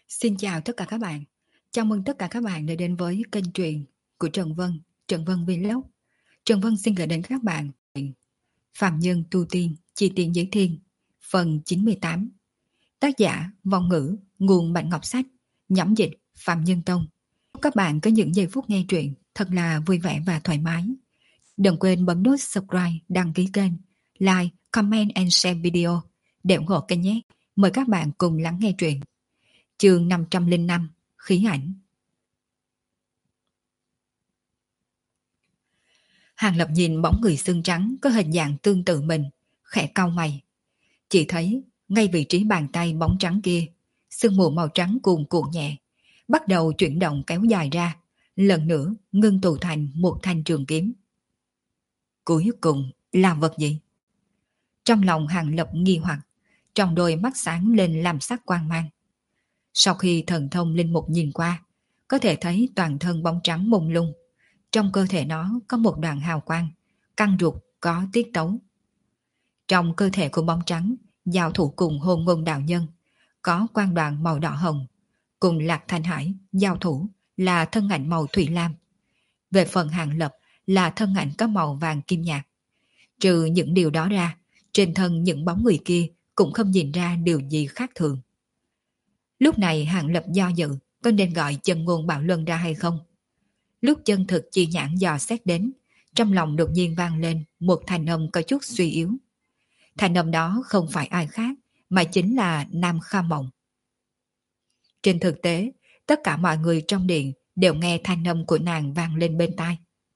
Xin chào tất cả các bạn. Chào mừng tất cả các bạn đã đến với kênh truyện của Trần Vân Vlog. Trần Vân xin gửi đến các bạn Phạm Nhân Tu Tiên, Chi Tiên Giới Thiên, phần 98. Tác giả Vong Ngữ, nguồn Bạch Ngọc Sách, nhẩm dịch Phạm Nhân Tông. Chúc các bạn có những giây phút nghe truyện thật là vui vẻ và thoải mái. Đừng quên bấm nút subscribe, đăng ký kênh, like, comment and share video để ủng hộ kênh nhé. Mời các bạn cùng lắng nghe truyện. Chương 505, khí ảnh. Hàng Lập nhìn bóng người xương trắng có hình dạng tương tự mình, khẽ cau mày. Chỉ thấy ngay vị trí bàn tay bóng trắng kia, sương mù màu trắng cuồn cuộn nhẹ, bắt đầu chuyển động kéo dài ra, lần nữa ngưng tụ thành một thanh trường kiếm. Cuối cùng là vật gì? Trong lòng Hàng Lập nghi hoặc, trong đôi mắt sáng lên làm sắc quang mang. Sau khi thần thông linh mục nhìn qua, có thể thấy toàn thân bóng trắng mông lung. Trong cơ thể nó có một đoàn hào quang, căng ruột có tiết tấu. Trong cơ thể của bóng trắng, giao thủ cùng Hôn Ngôn đạo nhân, có quang đoàn màu đỏ hồng. Cùng Lạc Thanh Hải, giao thủ là thân ảnh màu thủy lam. Về phần Hàng Lập là thân ảnh có màu vàng kim nhạt. Trừ những điều đó ra, trên thân những bóng người kia cũng không nhìn ra điều gì khác thường. Lúc này Hàng Lập do dự có nên gọi Chân Ngôn Bảo Luân ra hay không. Lúc chân thực chi nhãn dò xét đến, trong lòng đột nhiên vang lên một thanh âm có chút suy yếu. Thanh âm đó không phải ai khác, mà chính là Nam Kha Mộng. Trên thực tế, tất cả mọi người trong điện đều nghe thanh âm của nàng vang lên bên tai.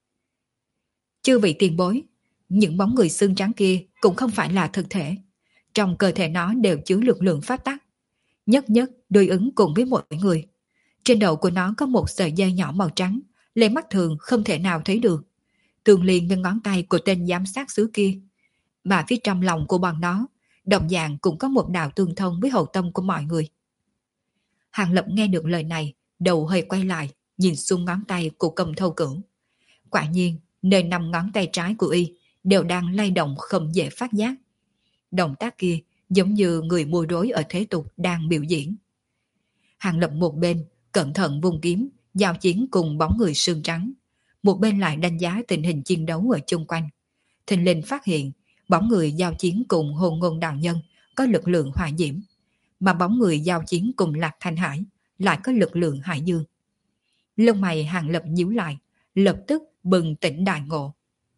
Chư vị tiền bối, những bóng người xương trắng kia cũng không phải là thực thể. Trong cơ thể nó đều chứa lực lượng pháp tắc. Nhất nhất đối ứng cùng với mỗi người. Trên đầu của nó có một sợi dây nhỏ màu trắng, lấy mắt thường không thể nào thấy được. Tương liên với ngón tay của tên giám sát xứ kia. Mà phía trong lòng của bọn nó, đồng dạng cũng có một đạo tương thông với hậu tâm của mọi người. Hàng Lập nghe được lời này, đầu hơi quay lại, nhìn xuống ngón tay của Cầm Thâu Cửu. Quả nhiên, nơi 5 ngón tay trái của y đều đang lay động không dễ phát giác. Động tác kia giống như người môi rối ở thế tục đang biểu diễn. Hàng Lập một bên cẩn thận vung kiếm, giao chiến cùng bóng người sương trắng, một bên lại đánh giá tình hình chiến đấu ở chung quanh. Thình lình phát hiện bóng người giao chiến cùng Hôn Ngôn đạo nhân có lực lượng hỏa diễm, mà bóng người giao chiến cùng Lạc Thanh Hải lại có lực lượng hải dương. Lông mày Hàng Lập nhíu lại, lập tức bừng tỉnh đại ngộ.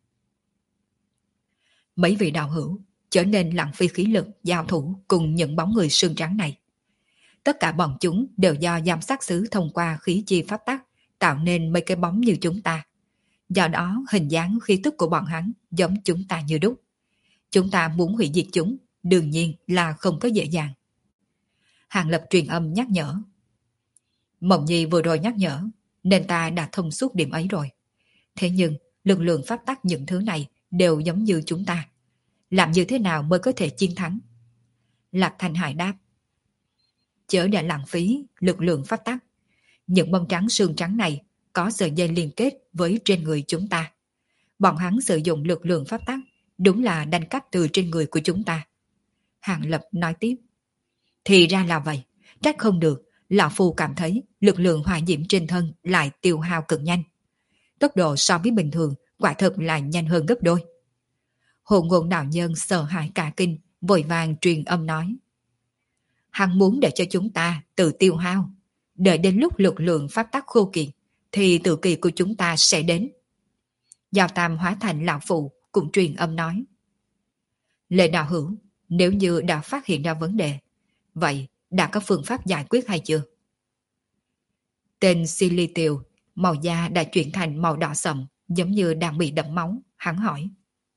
Mấy vị đạo hữu trở nên lãng phí khí lực giao thủ cùng những bóng người sương trắng này. Tất cả bọn chúng đều do giám sát xứ thông qua khí chi pháp tắc tạo nên mấy cái bóng như chúng ta. Do đó hình dáng khí tức của bọn hắn giống chúng ta như đúc. Chúng ta muốn hủy diệt chúng, đương nhiên là không có dễ dàng. Hàng Lập truyền âm nhắc nhở. Mộng Nhi vừa rồi nhắc nhở, nên ta đã thông suốt điểm ấy rồi. Thế nhưng lực lượng pháp tắc những thứ này đều giống như chúng ta. Làm như thế nào mới có thể chiến thắng? Lạc Thanh Hải đáp. Chớ để lãng phí lực lượng pháp tắc. Những bông trắng sương trắng này có sợi dây liên kết với trên người chúng ta. Bọn hắn sử dụng lực lượng pháp tắc đúng là đánh cắp từ trên người của chúng ta. Hàng Lập nói tiếp. Thì ra là vậy, trách không được, lão phu cảm thấy lực lượng hỏa diễm trên thân lại tiêu hao cực nhanh. Tốc độ so với bình thường quả thực là nhanh hơn gấp đôi. Hồn Ngôn đạo nhân sợ hãi cả kinh, vội vàng truyền âm nói. Hắn muốn để cho chúng ta tự tiêu hao. Đợi đến lúc lực lượng pháp tắc khô kiệt, thì tự kỳ của chúng ta sẽ đến. Giao Tam hóa thành lão phụ cũng truyền âm nói. Lệ đạo hữu, nếu như đã phát hiện ra vấn đề, vậy đã có phương pháp giải quyết hay chưa? Tên Silly Tiều, màu da đã chuyển thành màu đỏ sậm, giống như đang bị đẫm máu, hắn hỏi.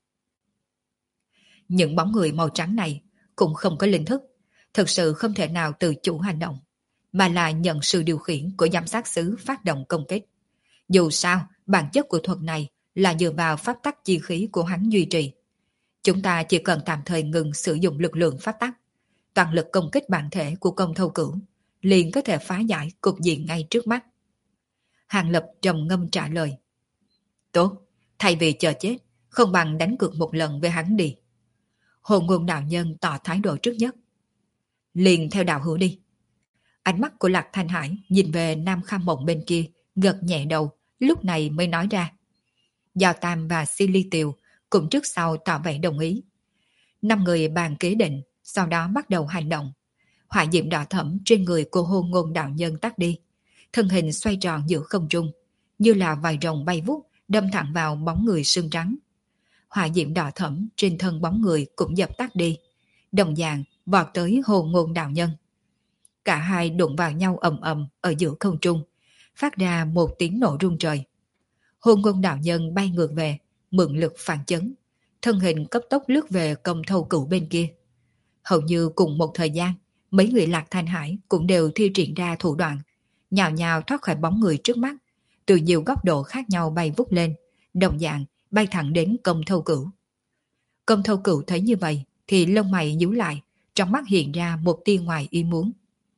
Những bóng người màu trắng này cũng không có linh thức, thực sự không thể nào tự chủ hành động, mà là nhận sự điều khiển của giám sát xứ phát động công kích. Dù sao, bản chất của thuật này là dựa vào pháp tắc chi khí của hắn duy trì. Chúng ta chỉ cần tạm thời ngừng sử dụng lực lượng pháp tắc, toàn lực công kích bản thể của Công Thâu Cửu, liền có thể phá giải cục diện ngay trước mắt. Hàng Lập trầm ngâm trả lời. Tốt, thay vì chờ chết, không bằng đánh cược một lần với hắn đi. Hồn Ngôn đạo nhân tỏ thái độ trước nhất. Liền theo đạo hữu đi. Ánh mắt của Lạc Thanh Hải nhìn về Nam Kham Mộng bên kia, gật nhẹ đầu, lúc này mới nói ra. Giao Tam và Si Ly Tiều cũng trước sau tỏ vẻ đồng ý. 5 người bàn kế định, sau đó bắt đầu hành động. Hỏa diệm đỏ thẫm trên người của Hôn Ngôn đạo nhân tắt đi, thân hình xoay tròn giữa không trung, như là vài rồng bay vút đâm thẳng vào bóng người xương trắng. Hỏa diệm đỏ thẫm trên thân bóng người cũng dập tắt đi, đồng dạng vọt tới Hôn Ngôn đạo nhân. Cả hai đụng vào nhau ầm ầm ở giữa không trung, phát ra một tiếng nổ rung trời. Hôn Ngôn đạo nhân bay ngược về, mượn lực phản chấn, thân hình cấp tốc lướt về Công Thâu Cửu bên kia. Hầu như cùng một thời gian, mấy người Lạc Thanh Hải cũng đều thi triển ra thủ đoạn, nhào nhào thoát khỏi bóng người trước mắt, từ nhiều góc độ khác nhau bay vút lên, đồng dạng bay thẳng đến Công Thâu Cửu. Công Thâu Cửu thấy như vậy thì lông mày nhíu lại, trong mắt hiện ra một tia ngoài ý muốn.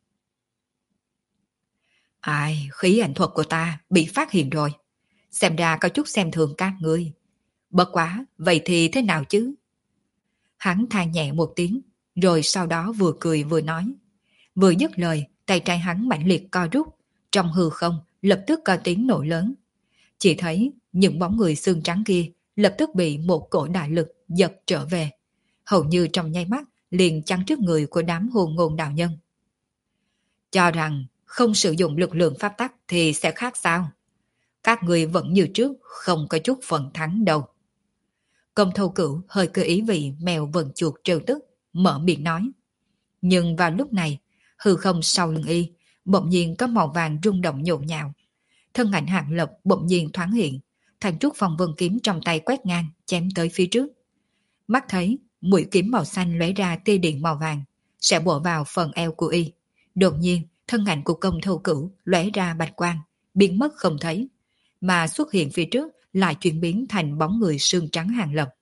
Ai, khí ảnh thuật của ta bị phát hiện rồi. Xem ra có chút xem thường các ngươi. Bất quá, vậy thì thế nào chứ? Hắn than nhẹ một tiếng, rồi sau đó vừa cười vừa nói. Vừa dứt lời, tay trái hắn mãnh liệt co rút, trong hư không lập tức có tiếng nổ lớn. Chỉ thấy những bóng người xương trắng kia lập tức bị một cổ đại lực giật trở về, hầu như trong nháy mắt liền chắn trước người của đám Hôn Ngôn đạo nhân. Cho rằng không sử dụng lực lượng pháp tắc thì sẽ khác sao? Các người vẫn như trước, không có chút phần thắng đâu. Công Thâu Cửu hơi cơ ý vị mèo vần chuột trêu tức, mở miệng nói. Nhưng vào lúc này, hư không sau lưng y, bỗng nhiên có màu vàng rung động nhộn nhạo. Thân ảnh Hạng Lập bỗng nhiên thoáng hiện, thành trúc phong vân kiếm trong tay quét ngang, chém tới phía trước. Mắt thấy, mũi kiếm màu xanh lóe ra tia điện màu vàng, sẽ bổ vào phần eo của y. Đột nhiên, thân ảnh của Công Thâu Cửu lóe ra bạch quang, biến mất không thấy, mà xuất hiện phía trước lại chuyển biến thành bóng người xương trắng Hạng Lập.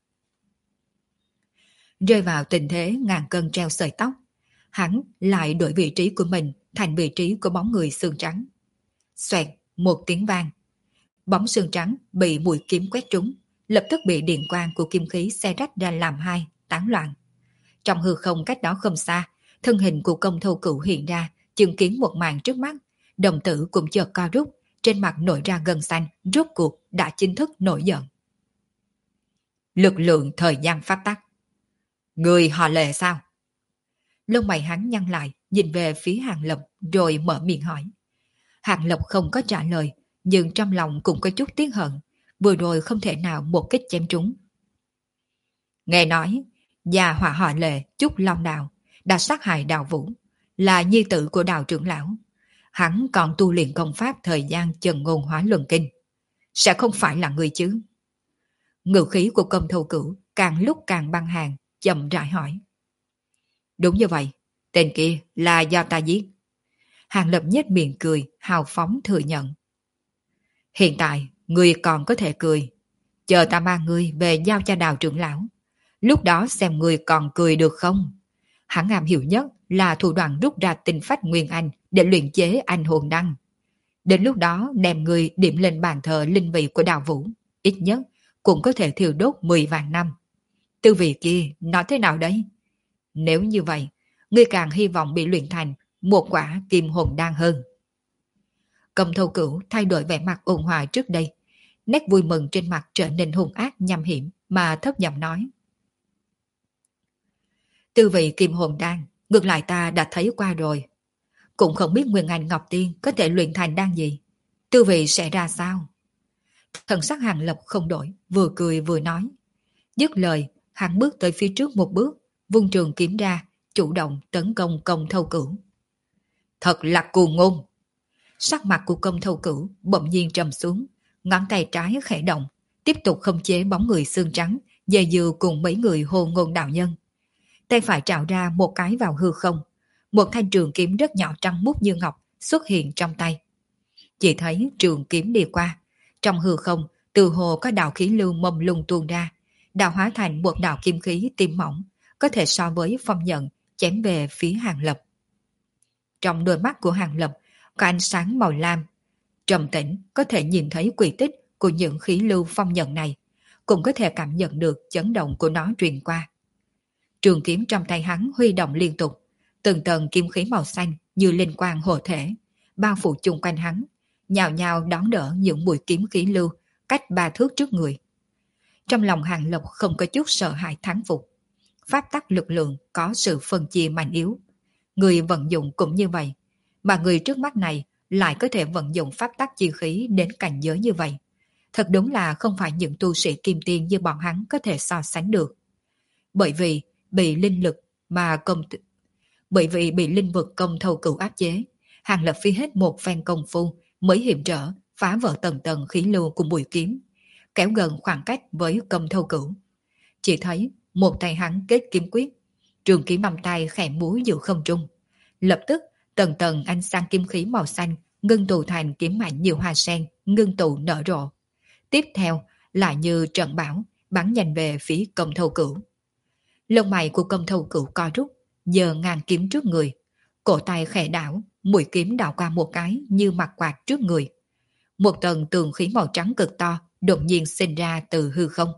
Rơi vào tình thế ngàn cân treo sợi tóc, hắn lại đổi vị trí của mình thành vị trí của bóng người xương trắng. Xoẹt, một tiếng vang. Bóng xương trắng bị mũi kiếm quét trúng, lập tức bị điện quang của kim khí xé rách ra làm hai, tán loạn. Trong hư không cách đó không xa, thân hình của Công Thâu Cửu hiện ra, chứng kiến một màn trước mắt, đồng tử cũng chợt co rút, trên mặt nổi ra gân xanh, rốt cuộc đã chính thức nổi giận. Lực lượng thời gian phát tắc. Người họ Lệ sao? Lông mày hắn nhăn lại, nhìn về phía Hàng Lập rồi mở miệng hỏi. Hàng Lập không có trả lời, nhưng trong lòng cũng có chút tiếc hận, vừa rồi không thể nào một kích chém trúng. Nghe nói, gia hỏa họ Lệ Trúc Long Đào đã sát hại Đào Vũ, là nhi tử của Đào trưởng lão. Hắn còn tu luyện công pháp thời gian Trần Ngôn Hóa Luân Kinh. Sẽ không phải là người chứ? Ngữ khí của Công Thâu Cửu càng lúc càng băng hàng, chậm rãi hỏi. Đúng như vậy, tên kia là do ta giết. Hàng Lập nhếch miệng cười, hào phóng thừa nhận. Hiện tại, ngươi còn có thể cười. Chờ ta mang ngươi về giao cho Đào trưởng lão. Lúc đó xem ngươi còn cười được không? Hắn am hiểu nhất là thủ đoạn rút ra tinh phách Nguyên Anh để luyện chế anh hồn đăng. Đến lúc đó đem ngươi điểm lên bàn thờ linh vị của Đào Vũ, ít nhất cũng có thể thiêu đốt 10 vạn năm. Tư vị kia nói thế nào đấy? Nếu như vậy, ngươi càng hy vọng bị luyện thành một quả kim hồn đan hơn. Công Thâu Cửu thay đổi vẻ mặt ôn hòa trước đây, nét vui mừng trên mặt trở nên hung ác nham hiểm mà thấp giọng nói. Tư vị kim hồn đan, ngược lại ta đã thấy qua rồi. Cũng không biết Nguyên Anh Ngọc Tiên có thể luyện thành đan gì. Tư vị sẽ ra sao? Thần sắc Hàng Lập không đổi, vừa cười vừa nói. Dứt lời, hắn bước tới phía trước một bước, vung trường kiếm ra, chủ động tấn công Công Thâu Cửu. Thật là cuồng ngôn! Sắc mặt của Công Thâu Cửu bỗng nhiên trầm xuống, ngón tay trái khẽ động, tiếp tục khống chế bóng người xương trắng, dè dừa cùng mấy người Hôn Ngôn đạo nhân. Tay phải trào ra một cái vào hư không, một thanh trường kiếm rất nhỏ trắng muốt như ngọc xuất hiện trong tay. Chỉ thấy trường kiếm đi qua, trong hư không từ hồ có đạo khí lưu mông lung tuôn ra, đạo hóa thành một đạo kim khí tim mỏng, có thể so với phong nhận chém về phía Hàng Lập. Trong đôi mắt của Hàng Lập có ánh sáng màu lam, trầm tĩnh, có thể nhìn thấy quy tích của những khí lưu phong nhận này, cũng có thể cảm nhận được chấn động của nó truyền qua. Trường kiếm trong tay hắn huy động liên tục, từng tầng kim khí màu xanh như linh quang hộ thể, bao phủ chung quanh hắn, nhào nhào đón đỡ những mũi kiếm khí lưu cách 3 thước trước người. Trong lòng Hàng Lập không có chút sợ hãi thán phục. Pháp tắc lực lượng có sự phân chia mạnh yếu. Người vận dụng cũng như vậy, mà người trước mắt này lại có thể vận dụng pháp tắc chi khí đến cảnh giới như vậy. Thật đúng là không phải những tu sĩ kim tiên như bọn hắn có thể so sánh được. Bởi vì bị linh lực mà công bởi vì bị linh vực công thâu cửu áp chế, Hàng Lập phi hết một phen công phu mới hiểm trở phá vỡ tầng tầng khí lưu của mũi kiếm, kéo gần khoảng cách với công thâu cửu. Chỉ thấy một tay hắn kết kiếm quyết, trường kiếm bằng tay khẽ múa giữa không trung. Lập tức tầng tầng ánh sáng kiếm khí màu xanh ngưng tụ thành kiếm mạnh nhiều hoa sen ngưng tụ nở rộ. Tiếp theo lại như trận bão bắn nhanh về phía công thâu cửu. Lông mày của công thâu cửu co rút, giờ ngàn kiếm trước người, cổ tay khẽ đảo, mũi kiếm đảo qua một cái như mặt quạt trước người. Một tầng tường khí màu trắng cực to đột nhiên sinh ra từ hư không.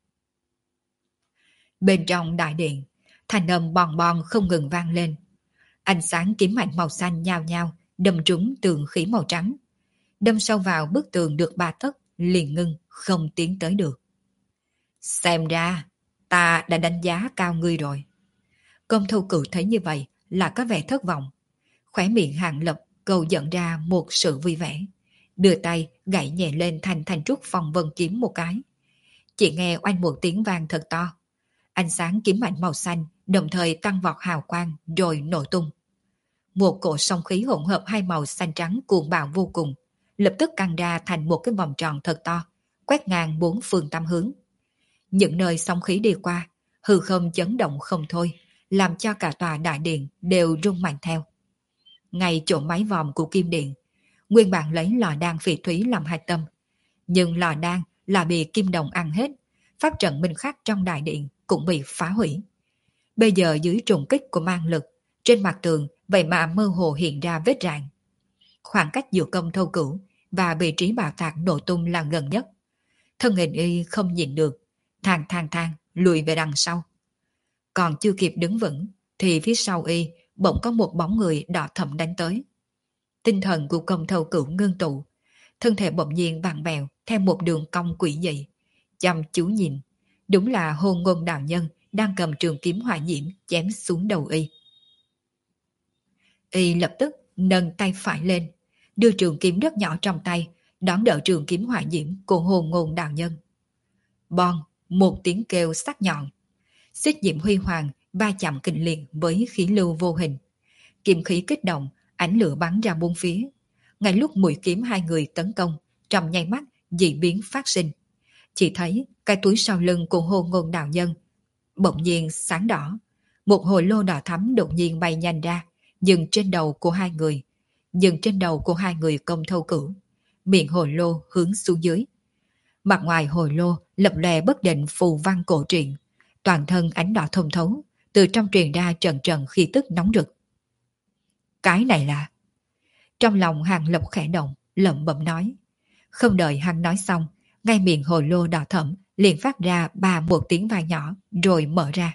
Bên trong đại điện, thanh âm bòn bòn không ngừng vang lên. Ánh sáng kiếm mạnh màu xanh nhao nhao đâm trúng tường khí màu trắng. Đâm sâu vào bức tường được 3 tấc, liền ngưng, không tiến tới được. Xem ra, ta đã đánh giá cao ngươi rồi. Công thâu cửu thấy như vậy là có vẻ thất vọng. Khóe miệng Hàng Lập cầu dẫn ra một sự vui vẻ. Đưa tay gãy nhẹ lên thành thanh trúc phong vân kiếm một cái. Chỉ nghe oanh một tiếng vang thật to. Ánh sáng kiếm mạnh màu xanh đồng thời tăng vọt hào quang rồi nổ tung. Một cỗ sóng khí hỗn hợp hai màu xanh trắng cuồng bạo vô cùng, lập tức căng ra thành một cái vòng tròn thật to, quét ngang 4 phương 8 hướng. Những nơi sóng khí đi qua, hư không chấn động không thôi, làm cho cả tòa đại điện đều rung mạnh theo. Ngay chỗ mái vòm của kim điện, nguyên bản lấy lò đan phỉ thúy làm hạch tâm, nhưng lò đan là bị kim đồng ăn hết, pháp trận minh khắc trong đại điện cũng bị phá hủy. Bây giờ dưới trùng kích của mang lực, trên mặt tường vậy mà mơ hồ hiện ra vết rạn. Khoảng cách giữa công thâu cửu và vị trí bảo tạc nổ tung là gần nhất. Thân hình y không nhìn được, thang lùi về đằng sau. Còn chưa kịp đứng vững thì phía sau y bỗng có một bóng người đỏ thẫm đánh tới. Tinh thần của công thâu cửu ngưng tụ, thân thể bỗng nhiên vặn vẹo theo một đường cong quỷ dị. Chăm chú nhìn, đúng là Hôn Ngôn đạo nhân đang cầm trường kiếm hỏa diễm chém xuống đầu y. Y lập tức nâng tay phải lên, đưa trường kiếm rất nhỏ trong tay, đón đỡ trường kiếm hỏa diễm của Hôn Ngôn đạo nhân. Bon, một tiếng kêu sắc nhọn. Xích diễm huy hoàng va chạm kịch liệt với khí lưu vô hình. Kiếm khí kích động, ánh lửa bắn ra bốn phía. Ngay lúc mũi kiếm hai người tấn công, trong nháy mắt dị biến phát sinh. Chỉ thấy cái túi sau lưng của Hôn Ngôn đạo nhân bỗng nhiên sáng đỏ. Một hồ lô đỏ thắm đột nhiên bay nhanh ra, dừng trên đầu của hai người công thâu cửu. Miệng hồ lô hướng xuống dưới. Mặt ngoài hồ lô lập lòe bất định phù văn cổ truyện, toàn thân ánh đỏ thông thấu, từ trong truyền ra trần trần khí tức nóng rực. Cái này là... Trong lòng Hàng Lập khẽ động, lẩm bẩm nói. Không đợi hắn nói xong, ngay miệng hồ lô đỏ thẫm liền phát ra một tiếng vang nhỏ rồi mở ra.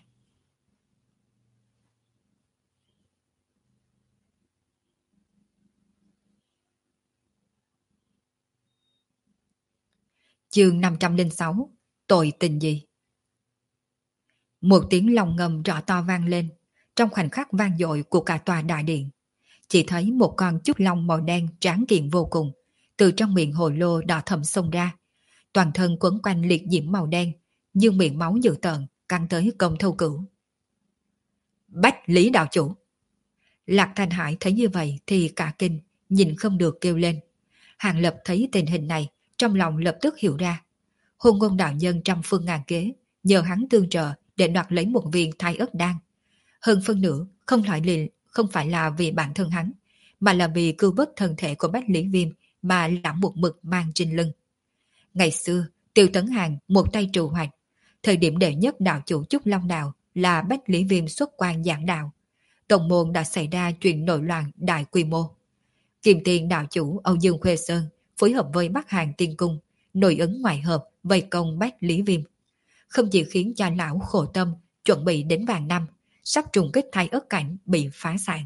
Chương 506, tội tình gì? Một tiếng lòng ngầm rõ to vang lên, trong khoảnh khắc vang dội của cả tòa đại điện. Chỉ thấy một con chúc long màu đen tráng kiện vô cùng, từ trong miệng hồ lô đỏ thẫm xông ra. Toàn thân quấn quanh liệt diễm màu đen, dương miệng máu dữ tợn, căng tới công thâu cửu. Bách Lý đạo chủ! Lạc Thanh Hải thấy như vậy thì cả kinh, nhìn không được kêu lên. Hàng Lập thấy tình hình này, trong lòng lập tức hiểu ra. Hôn Ngôn đạo nhân trăm phương ngàn kế, nhờ hắn tương trợ để đoạt lấy một viên thai ất đan. Hơn phân nửa không phải là vì bản thân hắn, mà là vì cứu vớt thân thể của Bách Lý Viêm mà lão một mực mang trên lưng. Ngày xưa, Tiêu Tấn Hàng một tay trù hoạch, thời điểm đệ nhất đạo chủ Trúc Long Đạo là Bách Lý Viêm xuất quan giảng đạo. Tổng môn đã xảy ra chuyện nội loạn đại quy mô. Kim Tiền đạo chủ Âu Dương Khuê Sơn phối hợp với Bắc Hàn Tiên Cung, nội ứng ngoại hợp vây công Bách Lý Viêm. Không chỉ khiến cho lão khổ tâm, chuẩn bị đến vàng năm, sắp trùng kích thai ất cảnh bị phá sản,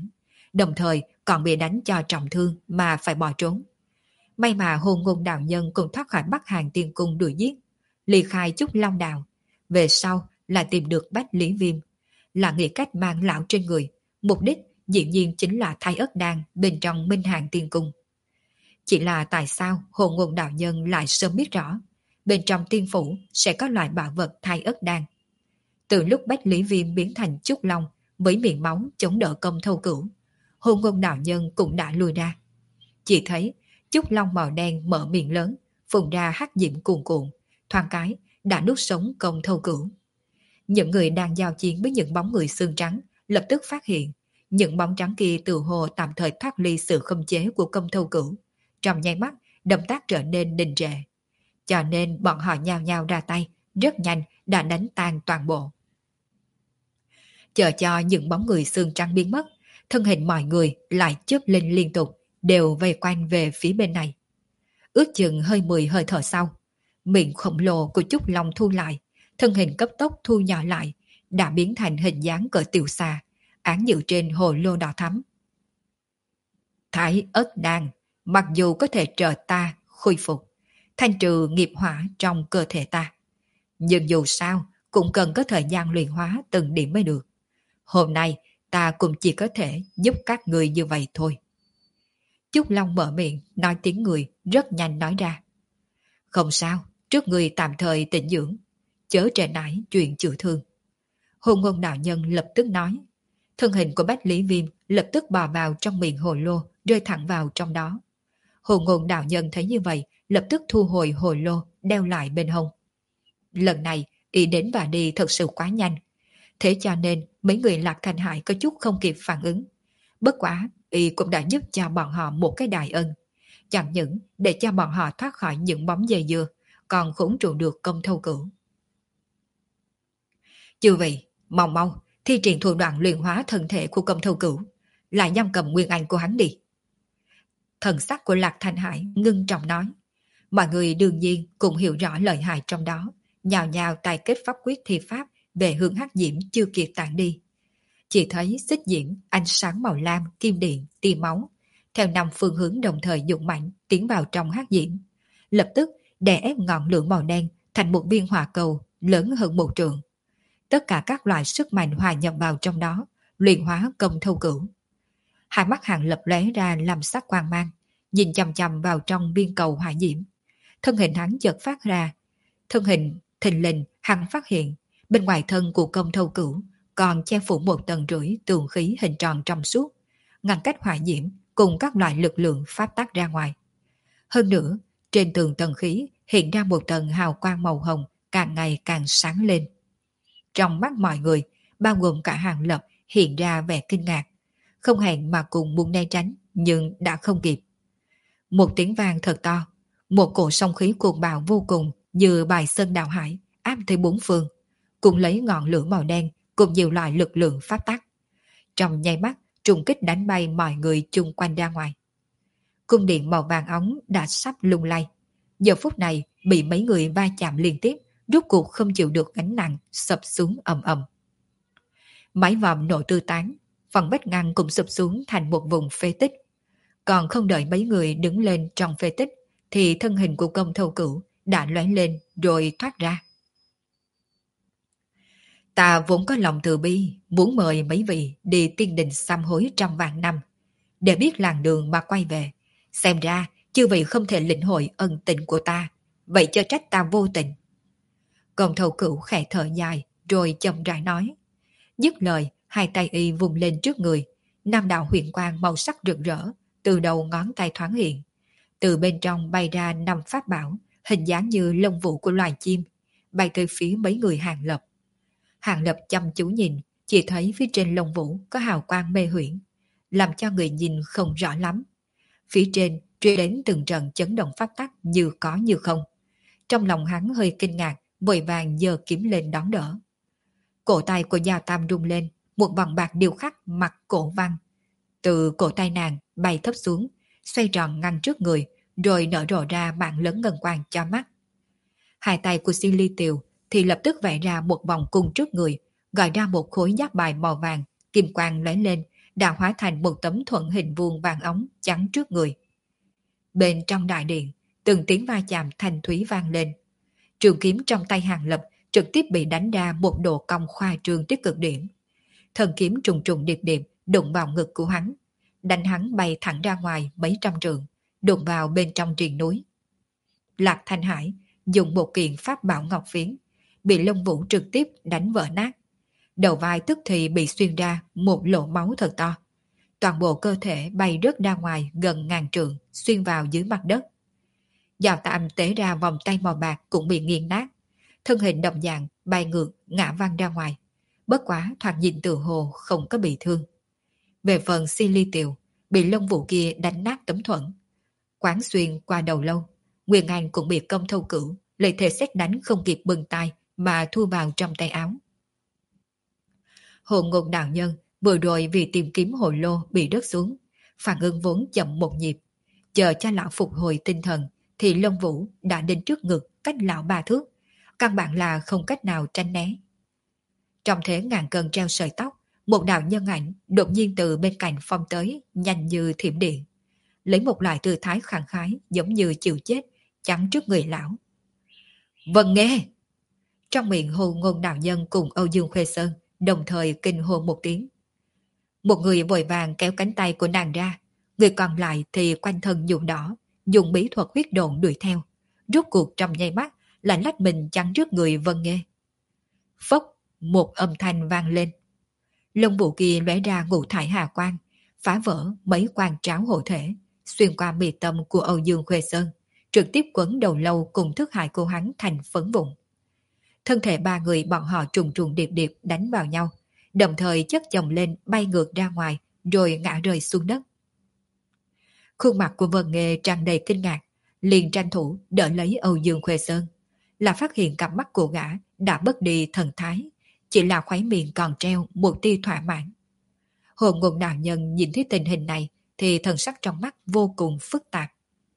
đồng thời còn bị đánh cho trọng thương mà phải bỏ trốn. May mà Hôn Ngôn đạo nhân cũng thoát khỏi Bắc Hàng Tiên Cung đuổi giết, ly khai Trúc Long Đạo. Về sau là tìm được Bách Lý Viêm, là nghĩ cách mang lão trên người, mục đích dĩ nhiên chính là thay ất đan bên trong Minh Hàng Tiên Cung. Chỉ là tại sao Hồn Ngôn đạo nhân lại sớm biết rõ, bên trong tiên phủ sẽ có loại bảo vật thay ất đan. Từ lúc Bách Lý Viêm biến thành Trúc Long với miệng máu chống đỡ Công Thâu Cửu, Hồn Ngôn đạo nhân cũng đã lùi ra. Chỉ thấy Trúc Long màu đen mở miệng lớn, phun ra hắc diễm cuồn cuộn, thoáng cái đã nuốt sống Công Thâu Cửu. Những người đang giao chiến với những bóng người xương trắng lập tức phát hiện những bóng trắng kia từ hồ tạm thời thoát ly sự khống chế của Công Thâu Cửu. Trong nháy mắt, động tác trở nên đình trệ. Cho nên bọn họ nhao nhao ra tay, rất nhanh đã đánh tan toàn bộ. Chờ cho những bóng người xương trắng biến mất, thân hình mọi người lại chớp lên liên tục, đều vây quanh về phía bên này. Ước chừng hơi 10 hơi thở sau, miệng khổng lồ của Trúc Long thu lại, thân hình cấp tốc thu nhỏ lại, đã biến thành hình dáng cỡ tiểu xà, án dự trên hồ lô đỏ thắm. Thái ớt đan, mặc dù có thể trợ ta khôi phục, thanh trừ nghiệp hỏa trong cơ thể ta, nhưng dù sao cũng cần có thời gian luyện hóa từng điểm mới được. Hôm nay ta cũng chỉ có thể giúp các người như vậy thôi. Trúc Long mở miệng nói tiếng người rất nhanh nói ra. Không sao, trước người tạm thời tĩnh dưỡng, chớ trễ nải chuyện chữa thương. Hồn Ngôn đạo nhân lập tức nói. Thân hình của Bách Lý Viêm lập tức bò vào trong miệng hồ lô, rơi thẳng vào trong đó. Hồn Ngôn đạo nhân thấy như vậy, lập tức thu hồi hồ lô, đeo lại bên hông. Lần này, y đến và đi thật sự quá nhanh. Thế cho nên mấy người Lạc Thanh Hải có chút không kịp phản ứng. Bất quá, y cũng đã giúp cho bọn họ một cái đại ân. Chẳng những để cho bọn họ thoát khỏi những bóng dây dưa, còn khống trụ được Công Thâu Cửu. Chư vị, mau mau, thi triển thủ đoạn luyện hóa thân thể của Công Thâu Cửu, lại giam cầm nguyên anh của hắn đi. Thần sắc của Lạc Thanh Hải ngưng trọng nói. Mọi người đương nhiên cũng hiểu rõ lợi hại trong đó, nhào nhào tài kết pháp quyết thi pháp về hướng hắc diễm chưa kịp tản đi. Chỉ thấy xích diễm, ánh sáng màu lam, kim điện, tia máu, theo 5 phương hướng đồng thời dụng mạnh tiến vào trong hắc diễm. Lập tức đè ép ngọn lửa màu đen thành một viên hỏa cầu lớn hơn 1 trượng. Tất cả các loại sức mạnh hòa nhập vào trong đó, luyện hóa Công Thâu Cửu. Hai mắt Hàng Lập lóe ra làm sắc quang mang, nhìn chằm chằm vào trong viên cầu hỏa diễm. Thân hình hắn chợt phát ra. Thân hình thình lình hắn phát hiện bên ngoài thân của Công Thâu Cửu còn che phủ 1 tầng rưỡi tường khí hình tròn trong suốt, ngăn cách hỏa diễm cùng các loại lực lượng pháp tác ra ngoài. Hơn nữa, trên tường tầng khí hiện ra một tầng hào quang màu hồng càng ngày càng sáng lên. Trong mắt mọi người, bao gồm cả Hàng Lập, hiện ra vẻ kinh ngạc, không hẹn mà cùng muốn né tránh, nhưng đã không kịp. Một tiếng vang thật to, một cổ sóng khí cuồng bạo vô cùng như bài sơn đảo hải áp tới 4 phương, cùng lấy ngọn lửa màu đen cùng nhiều loại lực lượng pháp tắc. Trong nháy mắt, trùng kích đánh bay mọi người chung quanh ra ngoài. Cung điện màu vàng óng đã sắp lung lay. Giờ phút này bị mấy người va chạm liên tiếp, rốt cuộc không chịu được gánh nặng, sập xuống ầm ầm. Mái vòm nổ tư tán, phần vách ngăn cũng sụp xuống thành một vùng phế tích. Còn không đợi mấy người đứng lên trong phế tích, thì thân hình của Công Thâu Cửu đã lóe lên rồi thoát ra. Ta vốn có lòng từ bi, muốn mời mấy vị đi tiên đình sám hối trăm vạn năm, để biết làng đường mà quay về. Xem ra, chư vị không thể lĩnh hội ân tình của ta, vậy cho trách ta vô tình. Công Thâu Cửu khẽ thở dài, rồi chậm rãi nói. Dứt lời, hai tay y vùng lên trước người, nam đạo huyền quang màu sắc rực rỡ, từ đầu ngón tay thoáng hiện. Từ bên trong bay ra 5 pháp bảo, hình dáng như lông vũ của loài chim, bay tới phía mấy người Hàng Lập. Hàng Lập chăm chú nhìn, chỉ thấy phía trên lông vũ có hào quang mê huyễn, làm cho người nhìn không rõ lắm. Phía trên truyền đến từng trận chấn động pháp tắc như có như không. Trong lòng hắn hơi kinh ngạc, vội vàng giơ kiếm lên đón đỡ. Cổ tay của Gia Tam rung lên, một vòng bạc điêu khắc mặt cổ văn. Từ cổ tay nàng bay thấp xuống, xoay tròn ngăn trước người, rồi nở rộ ra mạng lớn ngân quang cho mắt. Hai tay của Si Ly Tiều thì lập tức vẽ ra một vòng cung trước người, gọi ra một khối giáp bài màu vàng, kim quang lóe lên, đã hóa thành một tấm thuận hình vuông vàng óng chắn trước người. Bên trong đại điện, từng tiếng va chạm thanh thúy vang lên. Trường kiếm trong tay Hàng Lập trực tiếp bị đánh ra một độ cong khoa trương tới cực điểm. Thần kiếm trùng trùng điệp điệp đụng vào ngực của hắn, đánh hắn bay thẳng ra ngoài mấy trăm trượng, đụng vào bên trong triền núi. Lạc Thanh Hải dùng một kiện pháp bảo ngọc phiến, bị Long Vũ trực tiếp đánh vỡ nát. Đầu vai tức thì bị xuyên ra một lỗ máu thật to. Toàn bộ cơ thể bay rớt ra ngoài gần ngàn trượng, xuyên vào dưới mặt đất. Giào Tam tế ra vòng tay màu bạc cũng bị nghiền nát. Thân hình đồng dạng bay ngược ngã văng ra ngoài. Bất quá thoạt nhìn tự hồ không có bị thương. Về phần Si Ly Tiều, bị Long Vũ kia đánh nát tấm thuẫn. Quán xuyên qua đầu lâu, Nguyên Anh cũng bị công thâu cửu, lấy thể xét đánh không kịp bừng tay mà thu vào trong tay áo. Hồ Ngôn đạo nhân vừa rồi vì tìm kiếm hồ lô bị rớt xuống, phản ứng vốn chậm một nhịp. Chờ cho lão phục hồi tinh thần thì Long Vũ đã đến trước ngực cách lão 3 thước, căn bản là không cách nào tránh né. Trong thế ngàn cân treo sợi tóc, một đạo nhân ảnh đột nhiên từ bên cạnh phong tới, nhanh như thiểm điện, lấy một loại tư thái khẳng khái giống như chịu chết, chắn trước người lão. Vâng nghe! Trong miệng Hồ Ngôn đạo nhân cùng Âu Dương Khuê Sơn đồng thời kinh hô một tiếng. Một người vội vàng kéo cánh tay của nàng ra, người còn lại thì quanh thân nhuộm đỏ, dùng bí thuật huyết độn đuổi theo. Rốt cuộc trong nháy mắt là lách mình chắn trước người Vân Nghê. Phốc, một âm thanh vang lên. Lông vũ kia lóe ra ngũ thải hà quang, phá vỡ mấy quan tráo hộ thể, xuyên qua mi tâm của Âu Dương Khuê Sơn, trực tiếp quấn đầu lâu cùng thức hại cô hắn thành phấn vụn. Thân thể ba người bọn họ trùng trùng điệp điệp đánh vào nhau, đồng thời chất chồng lên bay ngược ra ngoài rồi ngã rơi xuống đất. Khuôn mặt của Vân Nghê tràn đầy kinh ngạc, liền tranh thủ đỡ lấy Âu Dương Khuê Sơn, là phát hiện cặp mắt của gã đã mất đi thần thái, chỉ là khóe miệng còn treo một tia thỏa mãn. Hồ Ngôn đạo nhân nhìn thấy tình hình này thì thần sắc trong mắt vô cùng phức tạp.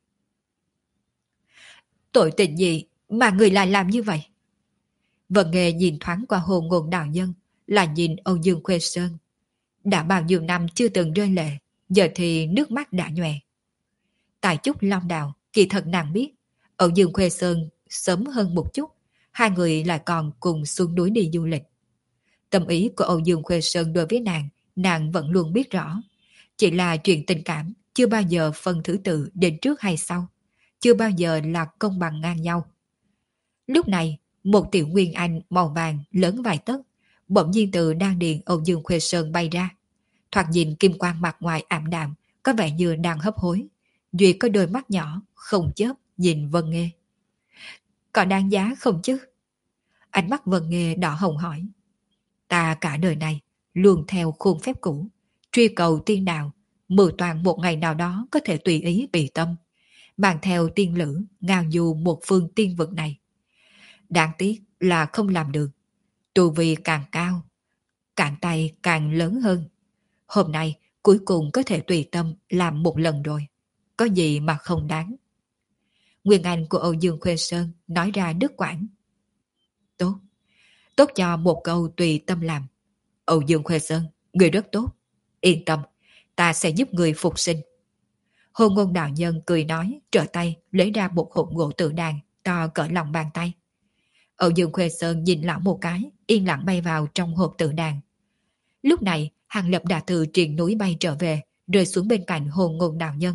Tội tình gì mà người lại làm như vậy? Vân Nghê nhìn thoáng qua Hồ Ngôn đạo nhân, là nhìn Âu Dương Khuê Sơn. Đã bao nhiêu năm chưa từng rơi lệ, giờ thì nước mắt đã nhòe. Tại Trúc Long Đào, kỳ thật nàng biết, Âu Dương Khuê Sơn sớm hơn một chút, hai người lại còn cùng xuống núi đi du lịch. Tâm ý của Âu Dương Khuê Sơn đối với nàng vẫn luôn biết rõ. Chỉ là chuyện tình cảm, chưa bao giờ phân thứ tự đến trước hay sau, chưa bao giờ là công bằng ngang nhau. Lúc này, một tiểu nguyên anh màu vàng lớn vài tấc, bỗng nhiên từ đan điền Âu Dương Khuê Sơn bay ra. Thoạt nhìn kim quang mặt ngoài ảm đạm, có vẻ như đang hấp hối. Duy có đôi mắt nhỏ, không chớp, nhìn Vân Nghê. Có đáng giá không chứ? Ánh mắt Vân Nghê đỏ hồng hỏi. Ta cả đời này, luôn theo khuôn phép cũ, truy cầu tiên đạo, mưu toàn một ngày nào đó có thể tùy ý bị tâm, mang theo tiên lữ, ngao du một phương tiên vực này. Đáng tiếc là không làm được. Tu vi càng cao, cạn tay càng lớn hơn. Hôm nay cuối cùng có thể tùy tâm làm một lần rồi. Có gì mà không đáng. Nguyên Anh của Âu Dương Khuê Sơn nói ra đứt quãng. Tốt. Tốt cho một câu tùy tâm làm. Âu Dương Khuê Sơn, người rất tốt. Yên tâm, ta sẽ giúp người phục sinh. Hồ Ngôn đạo nhân cười nói, trở tay lấy ra một hộp gỗ tự đàn to cỡ lòng bàn tay. Âu Dương Khuê Sơn nhìn lão một cái, yên lặng bay vào trong hộp tự đàn. Lúc này, Hàng Lập đã từ triền núi bay trở về, rơi xuống bên cạnh Hồ Ngôn đạo nhân.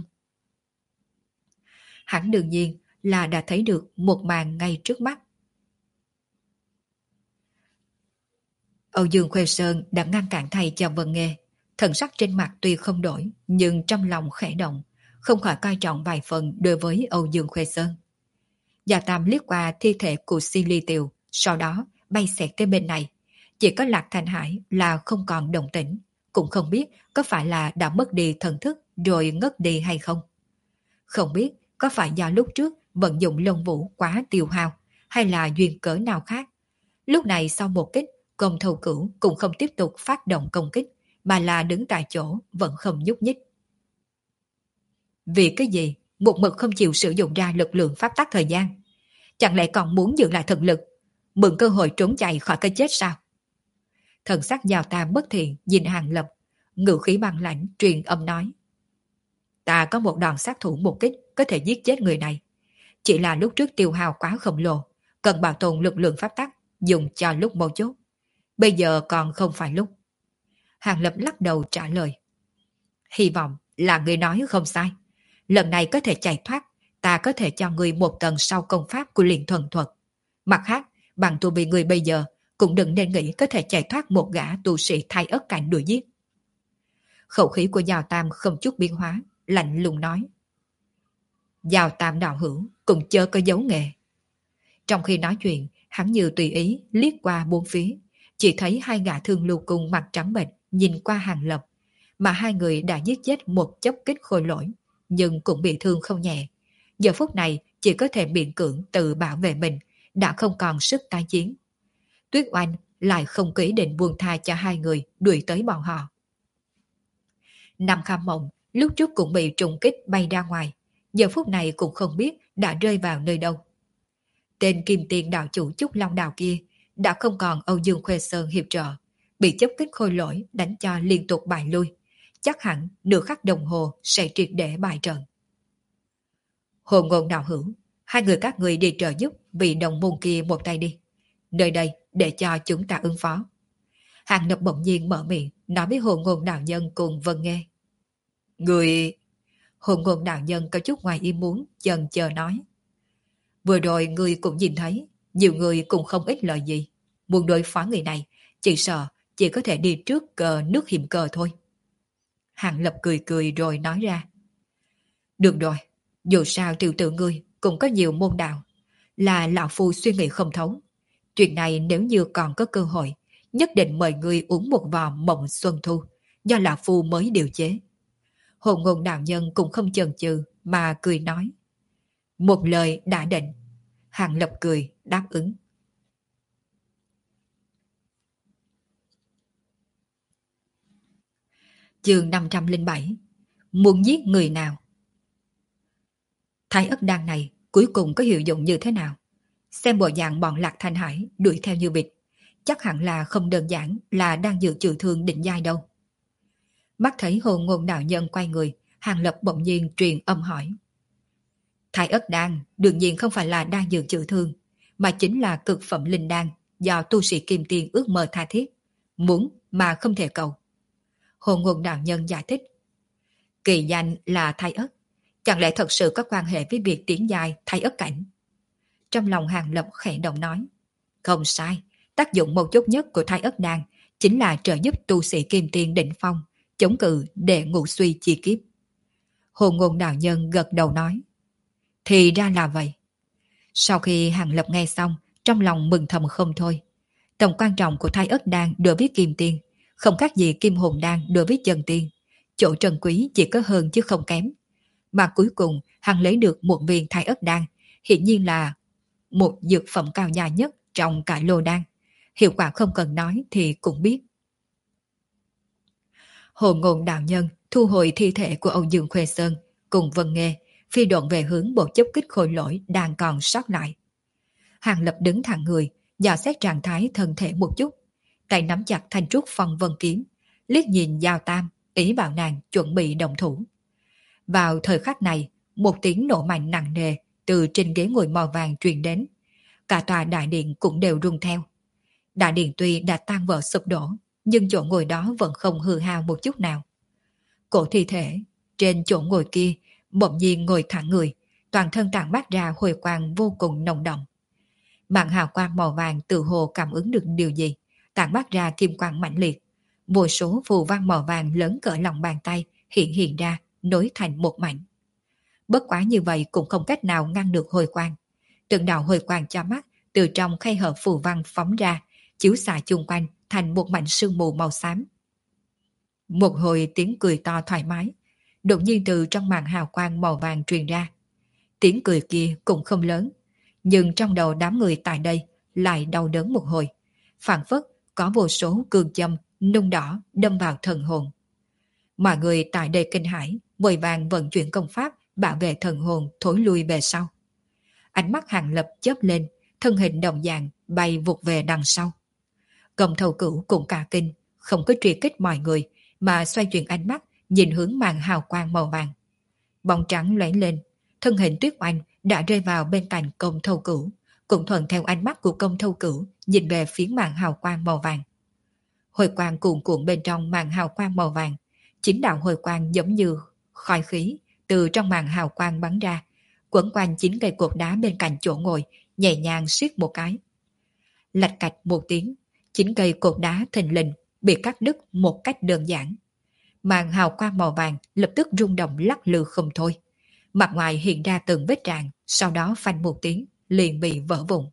Hắn đương nhiên là đã thấy được một màn ngay trước mắt. Âu Dương Khuê Sơn đã ngăn cản thay cho Vân Nghê. Thần sắc trên mặt tuy không đổi, nhưng trong lòng khẽ động, không khỏi coi trọng vài phần đối với Âu Dương Khuê Sơn. Gia Tam liếc qua thi thể của Si Ly Tiều, sau đó bay xẹt tới bên này. Chỉ có Lạc Thanh Hải là không còn động tĩnh, cũng không biết có phải là đã mất đi thần thức rồi ngất đi hay không. Không biết có phải do lúc trước vận dụng lông vũ quá tiêu hao, hay là duyên cớ nào khác. Lúc này sau một kích, Công Thâu Cửu cũng không tiếp tục phát động công kích, mà là đứng tại chỗ vẫn không nhúc nhích. Vì cái gì một mực không chịu sử dụng ra lực lượng pháp tắc thời gian? Chẳng lẽ còn muốn giữ lại thực lực, mượn cơ hội trốn chạy khỏi cái chết sao? Thần sắc Giao Tam bất thiện nhìn Hàng Lập, ngữ khí băng lãnh truyền âm nói. Ta có một đòn sát thủ một kích có thể giết chết người này. Chỉ là lúc trước tiêu hao quá khổng lồ, cần bảo tồn lực lượng pháp tắc, dùng cho lúc mấu chốt. Bây giờ còn không phải lúc. Hàng Lập lắc đầu trả lời. Hy vọng là người nói không sai. Lần này có thể chạy thoát, ta có thể cho người một tầng sau công pháp của liền thuần thuật. Mặt khác, bằng tu vi người bây giờ, cũng đừng nên nghĩ có thể chạy thoát một gã tu sĩ thay ớt cảnh đuổi giết. Khẩu khí của Giào Tam không chút biến hóa, lạnh lùng nói. Giào Tam đạo hữu cũng chớ có giấu nghề. Trong khi nói chuyện, hắn như tùy ý liếc qua bốn phía, chỉ thấy hai gã thương lưu cung mặt trắng bệch nhìn qua Hàng Lập, mà hai người đã giết chết một chốc kích khôi lỗi, nhưng cũng bị thương không nhẹ. Giờ phút này chỉ có thể miễn cưỡng tự bảo vệ mình, đã không còn sức tái chiến. Tuyết Oanh lại không có ý định buông tha cho hai người đuổi tới bọn họ. Nam Kham Mộng lúc trước cũng bị trùng kích bay ra ngoài, giờ phút này cũng không biết đã rơi vào nơi đâu. Tên Kim Tiền đạo chủ Trúc Long Đào kia đã không còn Âu Dương Khuê Sơn hiệp trợ, bị chốc kích khôi lỗi đánh cho liên tục bại lui, chắc hẳn nửa khắc đồng hồ sẽ triệt để bại trận. Hồ Ngôn đạo hữu, hai người các người đi trợ giúp vị đồng môn kia một tay đi. Nơi đây để cho chúng ta ứng phó. Hàng Lập bỗng nhiên mở miệng nói với Hồ Ngôn đạo nhân cùng Vân nghe. Người... Hồ Ngôn đạo nhân có chút ngoài ý muốn, chần chờ nói. Vừa rồi người cũng nhìn thấy, nhiều người cũng không ít lời gì. Muốn đối phó người này, chỉ sợ chỉ có thể đi trước cờ nước hiểm cờ thôi. Hàng Lập cười cười rồi nói ra. Được rồi, dù sao tiểu tử ngươi cũng có nhiều môn đạo, là lão phu suy nghĩ không thấu. Chuyện này nếu như còn có cơ hội, nhất định mời ngươi uống một vò mộng xuân thu, do lão phu mới điều chế. Hồ Ngôn đạo nhân cũng không chần chừ mà cười nói. Một lời đã định. Hàng Lập cười đáp ứng. Chương 507. Muốn giết người nào? Thái ất đan này cuối cùng có hiệu dụng như thế nào? Xem bộ dạng bọn Lạc Thanh Hải đuổi theo như vịt, chắc hẳn là không đơn giản là đang dự trừ thương định giai đâu. Mắt thấy Hồ Ngôn đạo nhân quay người, Hàng Lập bỗng nhiên truyền âm hỏi. Thái ất đan đương nhiên không phải là đan dược chữa thương, mà chính là cực phẩm linh đan do tu sĩ Kim Tiên ước mơ tha thiết, muốn mà không thể cầu. Hồ Ngôn đạo nhân giải thích. Kỳ danh là Thái ất, chẳng lẽ thật sự có quan hệ với việc tiến giai Thái ất cảnh? Trong lòng Hàng Lập khẽ động nói. Không sai, tác dụng mấu chốt nhất của Thái ất đan chính là trợ giúp tu sĩ Kim Tiên đỉnh phong, chống cự để ngũ suy chi kiếp. Hồ Ngôn đạo nhân gật đầu nói. Thì ra là vậy. Sau khi Hàng Lập nghe xong, trong lòng mừng thầm không thôi. Tầm quan trọng của Thái ất đan đối với Kim Tiên không khác gì Kim Hồn đan đối với Chân Tiên. Chỗ trân quý chỉ có hơn chứ không kém. Mà cuối cùng hắn lấy được một viên Thái ất đan, hiển nhiên là một dược phẩm cao nhà nhất trong cả lô đan. Hiệu quả không cần nói thì cũng biết. Hồ Ngôn đạo nhân thu hồi thi thể của Âu Dương Khuê Sơn cùng Vân Nghê, phi độn về hướng bộ chốc kích khôi lỗi đang còn sót lại. Hàng Lập đứng thẳng người, dò xét trạng thái thân thể một chút, tay nắm chặt thanh trúc phong vân kiếm, liếc nhìn Giao Tam, ý bảo nàng chuẩn bị động thủ. Vào thời khắc này, một tiếng nổ mạnh nặng nề từ trên ghế ngồi màu vàng truyền đến. Cả tòa đại điện cũng đều rung theo. Đại điện tuy đã tan vỡ sụp đổ, nhưng chỗ ngồi đó vẫn không hư hao một chút nào. Cổ thi thể, trên chỗ ngồi kia, bỗng nhiên ngồi thẳng người, toàn thân tản mát ra hồi quang vô cùng nồng đậm. Mạng hào quang màu vàng tự hồ cảm ứng được điều gì, tản mát ra kim quang mãnh liệt. Vô số phù văn màu vàng lớn cỡ lòng bàn tay hiện ra, nối thành một mảnh. Bất quá như vậy cũng không cách nào ngăn được hồi quang. Từng đạo hồi quang cho mắt từ trong khe hở phù văn phóng ra, chiếu xạ chung quanh thành một mảnh sương mù màu xám. Một hồi tiếng cười to thoải mái, đột nhiên từ trong màn hào quang màu vàng truyền ra. Tiếng cười kia cũng không lớn, nhưng trong đầu đám người tại đây lại đau đớn một hồi, phảng phất có vô số cương châm nung đỏ đâm vào thần hồn. Mọi người tại đây kinh hãi, vội vàng vận chuyển công pháp bảo vệ thần hồn thối lui về sau. Ánh mắt Hàng Lập chớp lên, thân hình đồng dạng bay vụt về đằng sau. Cầm Thầu Cửu cũng cả kinh, không có truy kích mọi người, mà xoay chuyển ánh mắt nhìn hướng màn hào quang màu vàng. Bóng trắng lóe lên, thân hình Tuyết Oanh đã rơi vào bên cạnh Công Thâu Cửu, cũng thuận theo ánh mắt của Công Thâu Cửu nhìn về phía màn hào quang màu vàng. Hồi quang cuồn cuộn bên trong màn hào quang màu vàng, chính đạo hồi quang giống như khói khí từ trong màn hào quang bắn ra, quấn quanh 9 cây cột đá bên cạnh chỗ ngồi, nhẹ nhàng siết một cái. Lạch cạch một tiếng, 9 cây cột đá thình lình bị cắt đứt một cách đơn giản. Màn hào quang màu vàng lập tức rung động lắc lư không thôi. Mặt ngoài hiện ra từng vết rạn, sau đó phanh một tiếng, liền bị vỡ vụn.